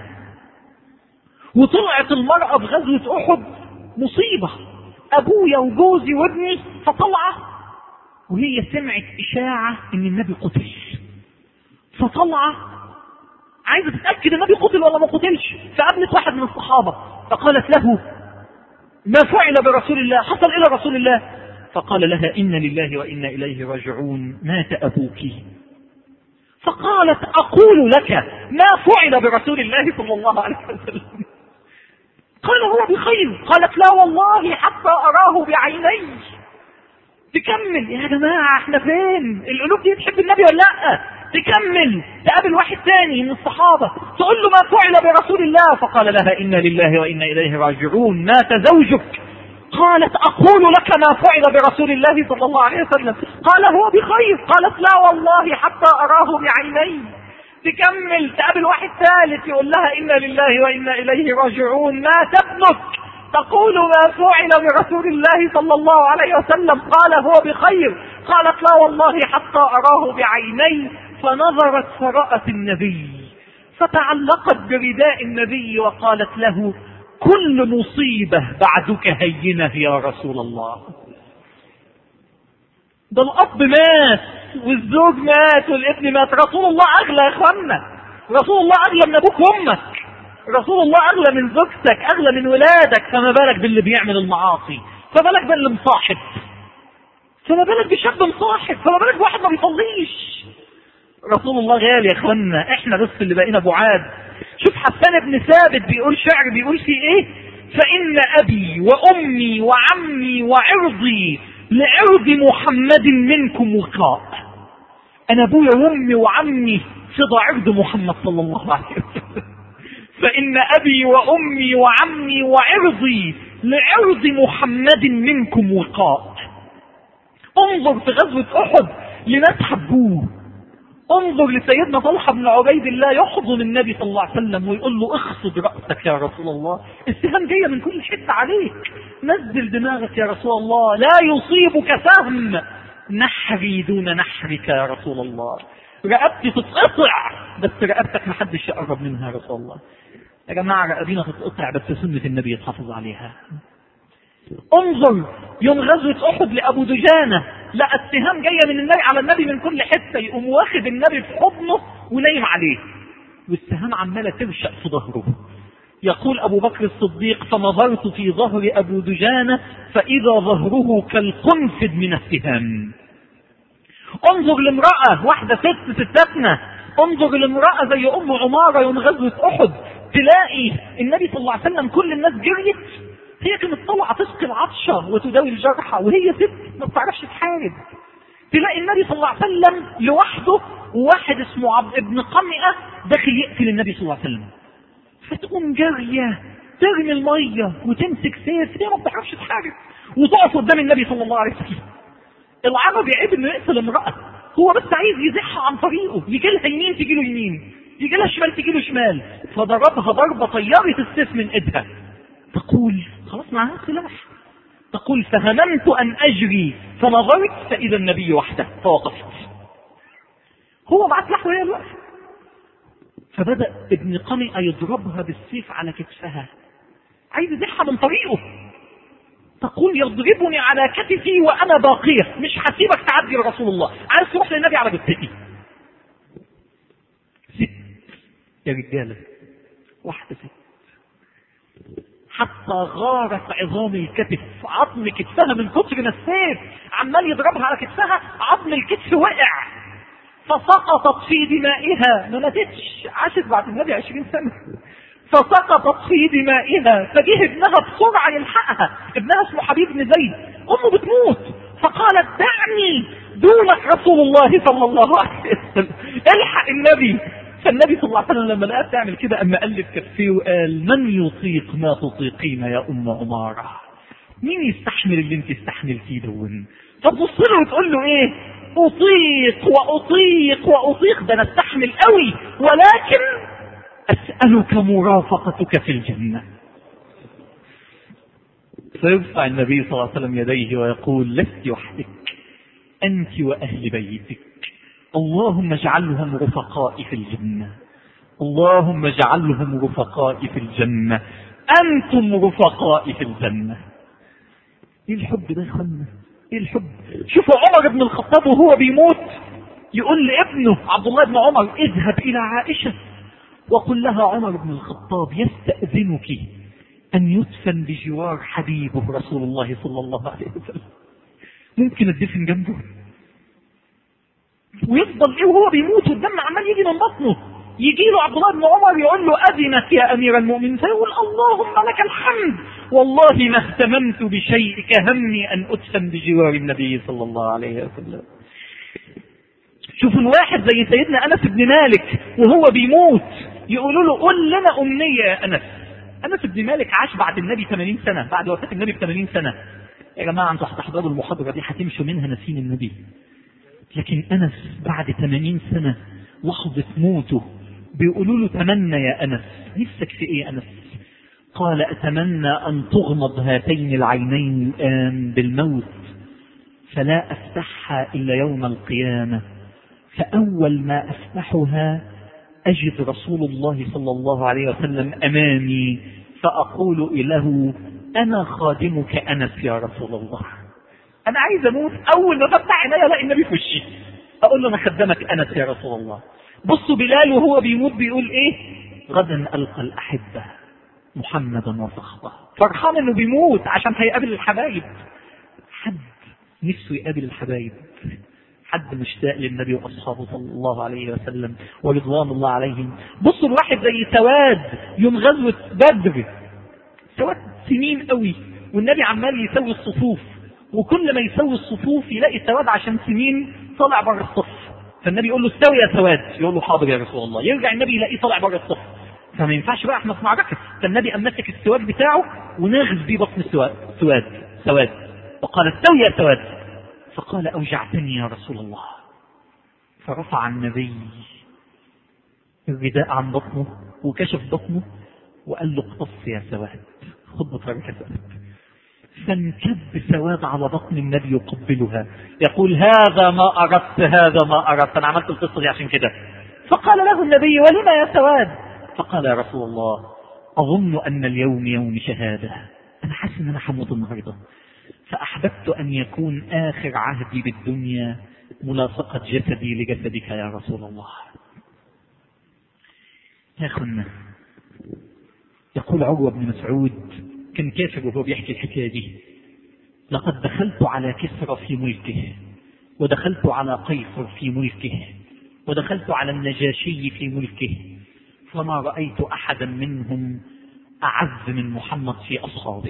وطلعت المراه في غزوه احد مصيبه، ابويا وجوزي وابني، فطلعت وهي سمعت اشاعه ان النبي قتل، فطلعت عايزه تتاكد النبي قتل ولا ما قتلش، فقابلت واحد من الصحابه فقالت له ما فعل برسول الله؟ حصل الى رسول الله؟ فقال لها ان لله وانا اليه راجعون، مات ابوك. فقالت اقول لك ما فعل برسول الله صلى الله عليه وسلم؟ قال هو بخير. قالت لا والله حتى اراه بعيني. تكمل. يا جماعه احنا فين؟ القلوب دي تحب النبي ولا لا؟ تكمل تقابل واحد ثاني من الصحابه تقول له ما فعل برسول الله؟ فقال لها انا لله وانا اليه راجعون، مات زوجك. قالت اقول لك ما فعل برسول الله صلى الله عليه وسلم؟ قال هو بخير. قالت لا والله حتى اراه بعيني. تكمل تقابل واحد ثالث يقول لها انا لله وانا اليه راجعون، مات ابنك. تقول ما فعل برسول الله صلى الله عليه وسلم؟ قال هو بخير. قالت لا والله حتى اراه بعيني. فنظرت فرأت النبي فتعلقت برداء النبي وقالت له كل مصيبة بعدك هينة يا رسول الله. ده الأب مات والزوج مات والابن مات، رسول الله أغلى يا إخوانا، رسول الله أغلى من أبوك وأمك، رسول الله أغلى من زوجتك، أغلى من ولادك، فما بالك باللي بيعمل المعاصي، فما بالك باللي مصاحب، فما بالك بشاب مصاحب، فما بالك بواحد ما بيصليش. رسول الله غالي يا إخوانا، إحنا بس اللي بقينا بعاد. شوف حسان بن ثابت بيقول شعر بيقول فيه إيه؟ فإن أبي وأمي وعمي وعرضي لعرض محمد منكم وقاء. أنا أبويا وأمي وعمي صدى عرض محمد صلى الله عليه وسلم. فإن أبي وأمي وعمي وعرضي لعرض محمد منكم وقاء. انظر في غزوة أحد لناس حبوه، انظر لسيدنا طلحة بن عبيد الله يحضن النبي صلى الله عليه وسلم ويقول له اخصد رأسك يا رسول الله، السهام جاية من كل حتة عليك، نزل دماغك يا رسول الله، لا يصيبك سهم، نحري دون نحرك يا رسول الله، رقبتي تتقطع بس رقبتك محدش يقرب منها يا رسول الله. يا جماعة رقبينا تتقطع بس سنة النبي يتحافظ عليها. انظر يوم غزوة احد لابو دجانة، لا السهام جاية من النبي على النبي من كل حتة، يقوم واخد النبي في حضنه ونايم عليه والسهام عمالة ترشق في ظهره. يقول ابو بكر الصديق فنظرت في ظهر ابو دجانة فاذا ظهره كالقنفذ من السهام. انظر لامرأة واحدة ست ستاتنا، انظر لامرأة زي ام عمارة يوم غزوة احد، تلاقي النبي صلى الله عليه وسلم كل الناس جريت، هي كانت طالعة تسقي العطشة وتداوي الجرحى وهي ست ما بتعرفش تحارب. تلاقي النبي صلى الله عليه وسلم لوحده وواحد اسمه عبد ابن قمئة داخل يقتل النبي صلى الله عليه وسلم، فتقوم جارية ترمي المية وتمسك سيف، هي ما بتعرفش تحارب وتقف قدام النبي صلى الله عليه وسلم. العربي عيب انه يقتل امرأة، هو بس عايز يزحها عن طريقه، يجي لها يمين تجي له يمين، يجي لها شمال تجي له شمال، فضربها ضربة طيارة السيف من ايدها. تقول خلاص معها سلاح، تقول فهممت ان اجري فنظرت فاذا النبي وحده فوقفت. هو بعت لحظة وهي الوقت. فبدأ ابن قمئة يضربها بالسيف على كتفها، عايز يزحها من طريقه. تقول يضربني على كتفي وانا باقية، مش هسيبك تعدي يا رسول الله، عايز تروح للنبي على جثتي. ست يا رجالة، واحدة ست، حتى غارت عظام الكتف، عظم كتفها من كتر ما السيف عمال يضربها على كتفها، عظم الكتف وقع فسقطت في دمائها. ما ماتتش، عاشت بعد النبي عشرين سنة. فسقطت في دمائها، فجه ابنها بسرعة يلحقها، ابنها اسمه حبيب بن زيد، امه بتموت، فقالت دعني دونك رسول الله صلى الله عليه وسلم، الحق النبي. فالنبي صلى الله عليه وسلم لما لقاها تعمل كده اما قلب كفيه وقال من يطيق ما تطيقين يا ام عمارة، مين يستحمل اللي انت استحملتيه دون؟ فتبص له وتقول له ايه؟ اطيق واطيق واطيق، ده انا استحمل قوي، ولكن أسألك مرافقتك في الجنة. فيرفع النبي صلى الله عليه وسلم يديه ويقول لست وحدك، أنت وأهل بيتك، اللهم اجعلهم رفقائي في الجنة، اللهم اجعلهم رفقائي في الجنة، أنتم رفقائي في الجنة. إيه الحب ده يا أخوانا؟ إيه الحب؟ شوفوا عمر بن الخطاب وهو بيموت يقول لابنه عبد الله بن عمر اذهب إلى عائشة وقل لها عمر بن الخطاب يستأذنك أن يدفن بجوار حبيبه رسول الله صلى الله عليه وسلم، ممكن الدفن جنبه؟ ويفضل ايه وهو بيموت والدم عمال يجي من بطنه، يجي له عبد الله بن عمر يقول له أذنك يا أمير المؤمنين، فيقول اللهم لك الحمد والله ما اهتممت بشيء كهمني أن أدفن بجوار النبي صلى الله عليه وسلم. شوفوا الواحد زي سيدنا أنس بن مالك وهو بيموت يقولوا له قل لنا أمنية يا أنس. أنس بن مالك عاش بعد النبي ثمانين سنة، بعد وفاة النبي ثمانين سنة. يا جماعة أنتوا هتحضروا المحاضرة دي هتمشوا منها نسين النبي، لكن أنس بعد ثمانين سنة لحظة موته بيقولوا له تمنى يا أنس، نفسك في إيه أنس؟ قال أتمنى أن تغمض هاتين العينين الآن بالموت فلا أفتحها إلا يوم القيامة، فأول ما أفتحها أجد رسول الله صلى الله عليه وسلم أمامي فأقول له أنا خادمك أنس يا رسول الله. أنا عايز أموت أول ما فتح عيني ألاقي النبي في وشي أقول له أنا خدمك أنس يا رسول الله. بصوا بلال وهو بيموت بيقول إيه؟ غدا ألقى الأحبة محمدا وصحبه، فرحان إنه بيموت عشان هيقابل الحبايب. حد نفسه يقابل الحبايب، حد مشتاق للنبي وأصحابه صلى الله عليه وسلم ورضوان الله عليهم. بصوا الواحد زي سواد يوم غزوة بدر، سواد سنين قوي والنبي عمال يسوي الصفوف، وكل ما يسوي الصفوف يلاقي سواد عشان سنين طلع بره الصف، فالنبي يقول له استوي يا سواد، يقول له حاضر يا رسول الله، يرجع النبي يلاقيه طلع بره الصف، فما ينفعش بقى احنا في معركة، فالنبي أمسك السواد بتاعه وناغز بيه بطن السواد سواد سواد وقال استوي يا سواد، فقال أوجعتني يا رسول الله، فرفع النبي الرداء عن بطنه وكشف بطنه وقال له اقتص يا سواد، خد بطريقة سواد، فانكب سواد على بطن النبي يقبلها يقول هذا ما أردت هذا ما أردت، أنا عملت القصة دي عشان كده. فقال له النبي ولما يا سواد؟ فقال يا رسول الله أظن أن اليوم يوم شهادة، أنا حاسس أن أنا حموت النهاردة، فأحببت أن يكون آخر عهدي بالدنيا ملاصقة جسدي لجسدك يا رسول الله. يا أخوانا، يقول عروة بن مسعود كان كافر وهو بيحكي الحكاية دي، لقد دخلت على كسرى في ملكه، ودخلت على قيصر في ملكه، ودخلت على النجاشي في ملكه، فما رأيت أحدا منهم أعز من محمد في أصحابه،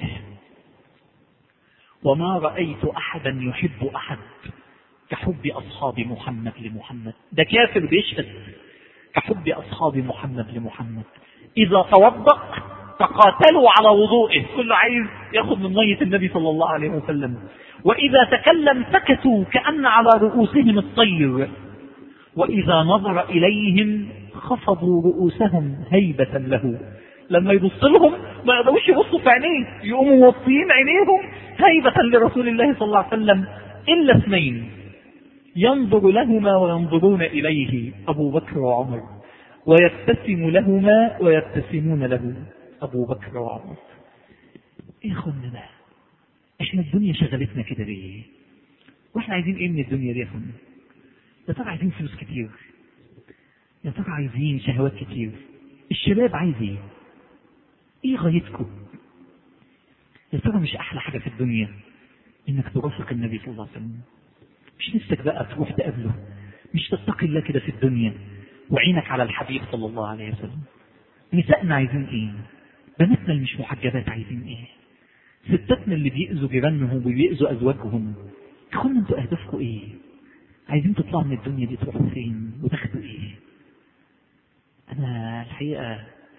وما رأيت أحدا يحب أحد كحب أصحاب محمد لمحمد. ده كافر بيشهد كحب أصحاب محمد لمحمد، إذا توضأ تقاتلوا على وضوئه، كله عايز ياخد من مية النبي صلى الله عليه وسلم، وإذا تكلم سكتوا كأن على رؤوسهم الطير، وإذا نظر إليهم خفضوا رؤوسهم هيبة له. لما يبص لهم ما يقدروش يبصوا في عينيه، يقوموا موطيين عينيهم هيبة لرسول الله صلى الله عليه وسلم، إلا اثنين ينظر لهما وينظرون إليه، أبو بكر وعمر، ويبتسم لهما ويبتسمون له، أبو بكر وعمر. إيه خلنا ده؟ إحنا الدنيا شغلتنا كده ليه؟ وإحنا عايزين إيه من الدنيا دي يا خلنا؟ يا ترى عايزين فلوس كتير؟ يا ترى عايزين شهوات كتير؟ الشباب عايز إيه؟ إيه غايتكم؟ يا ترى مش أحلى حاجة في الدنيا إنك ترافق النبي صلى الله عليه وسلم؟ مش نفسك بقى تروح تقابله؟ مش تتقي الله كده في الدنيا وعينك على الحبيب صلى الله عليه وسلم؟ نسائنا عايزين ايه؟ بناتنا اللي مش محجبات عايزين ايه؟ ستاتنا اللي بيأذوا جيرانهم وبيأذوا ازواجهم، تخلوا انتوا اهدافكم ايه؟ عايزين تطلعوا من الدنيا دي تروحوا فين وتاخدوا ايه؟ انا الحقيقة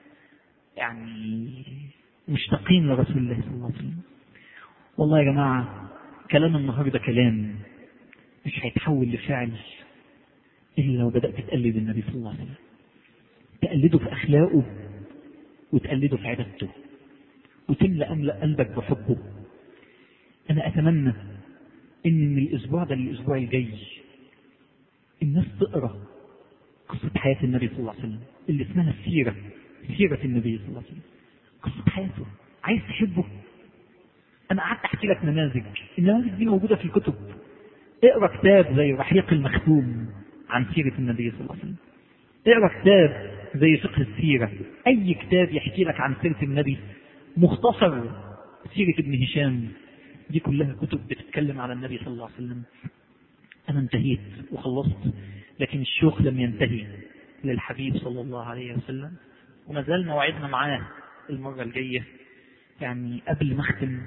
يعني مشتاقين لرسول الله صلى الله عليه وسلم. والله يا جماعة كلام النهاردة كلام مش هيتحول لفعل إلا لو بدأت تقلد النبي صلى الله عليه وسلم، تقلده في أخلاقه وتقلده في عبادته وتملأ أملأ قلبك بحبه. أنا أتمنى إن من الأسبوع ده للأسبوع الجاي الناس تقرأ قصة حياة النبي صلى الله عليه وسلم اللي اسمها السيرة، سيرة النبي صلى الله عليه وسلم، قصة حياته. عايز تحبه؟ أنا قعدت أحكي لك نماذج، النماذج دي موجودة في الكتب. اقرأ كتاب زي رحيق المختوم عن سيرة النبي صلى الله عليه وسلم، اقرأ كتاب زي فقه السيرة، أي كتاب يحكي لك عن سيرة النبي، مختصر سيرة ابن هشام، دي كلها كتب بتتكلم على النبي صلى الله عليه وسلم. أنا انتهيت وخلصت، لكن الشوق لم ينتهي للحبيب صلى الله عليه وسلم، وما زال موعدنا معاه المرة الجاية. يعني قبل ما أختم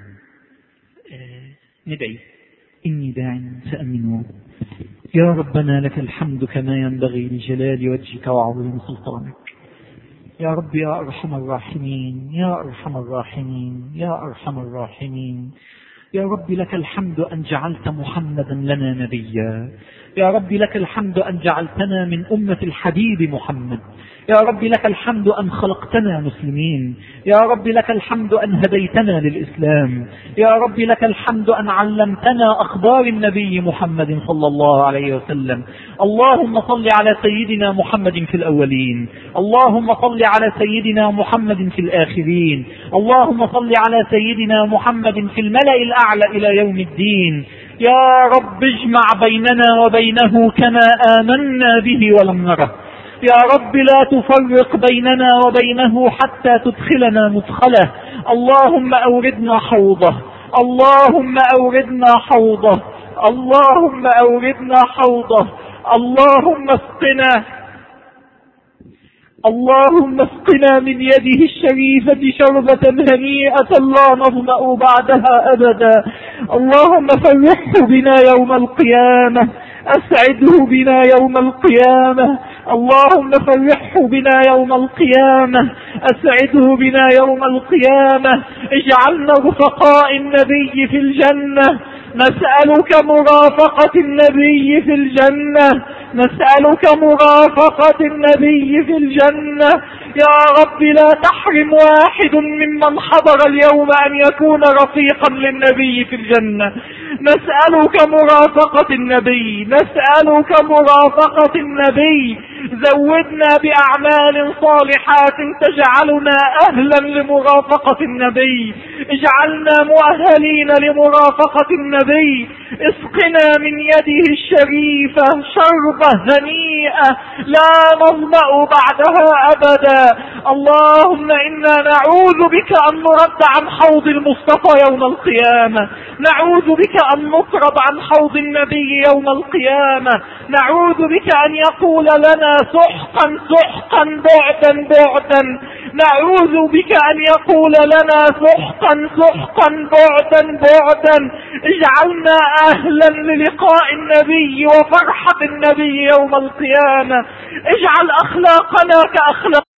آه ندعي: إني داع فأمنوا. يا ربنا لك الحمد كما ينبغي لجلال وجهك وعظيم سلطانك. يا رب يا أرحم الراحمين، يا أرحم الراحمين، يا أرحم الراحمين. يا رب لك الحمد أن جعلت محمدا لنا نبيا. يا رب لك الحمد أن جعلتنا من أمة الحبيب محمد. يا رب لك الحمد أن خلقتنا مسلمين. يا رب لك الحمد أن هديتنا للإسلام. يا رب لك الحمد أن علمتنا أخبار النبي محمد صلى الله عليه وسلم. اللهم صل على سيدنا محمد في الأولين، اللهم صل على سيدنا محمد في الآخرين، اللهم صل على سيدنا محمد في الملأ الأعلى إلى يوم الدين. يا رب اجمع بيننا وبينه كما آمنا به ولم نره. يا رب لا تفرق بيننا وبينه حتى تدخلنا مدخله. اللهم أوردنا حوضه، اللهم أوردنا حوضه، اللهم أوردنا حوضه. اللهم اسقنا، اللهم اسقنا من يده الشريفة شربة هنيئة لا نظمأ بعدها أبدا. اللهم فرحه بنا يوم القيامة، أسعده بنا يوم القيامة. اللهم فرحه بنا يوم القيامة، أسعده بنا يوم القيامة. اجعلنا رفقاء النبي في الجنة، نسألك مرافقة النبي في الجنة، نسألك مرافقة النبي في الجنة. يا رب لا تحرم واحد ممن حضر اليوم أن يكون رفيقا للنبي في الجنة. نسألك مرافقة النبي، نسألك مرافقة النبي. زودنا بأعمال صالحات تجعلنا أهلا لمرافقة النبي، اجعلنا مؤهلين لمرافقة النبي. اسقنا من يده الشريفة شربة هنيئة لا نظمأ بعدها أبدا. اللهم إنا نعوذ بك أن نرد عن حوض المصطفى يوم القيامة، نعوذ بك أن نطرد عن حوض النبي يوم القيامة، نعوذ بك أن يقول لنا سحقا سحقا بعدا بعدا، نعوذ بك أن يقول لنا سحقا سحقا بعدا بعدا. اجعلنا أهلا للقاء النبي وفرحة النبي يوم القيامة. اجعل أخلاقنا كأخلاق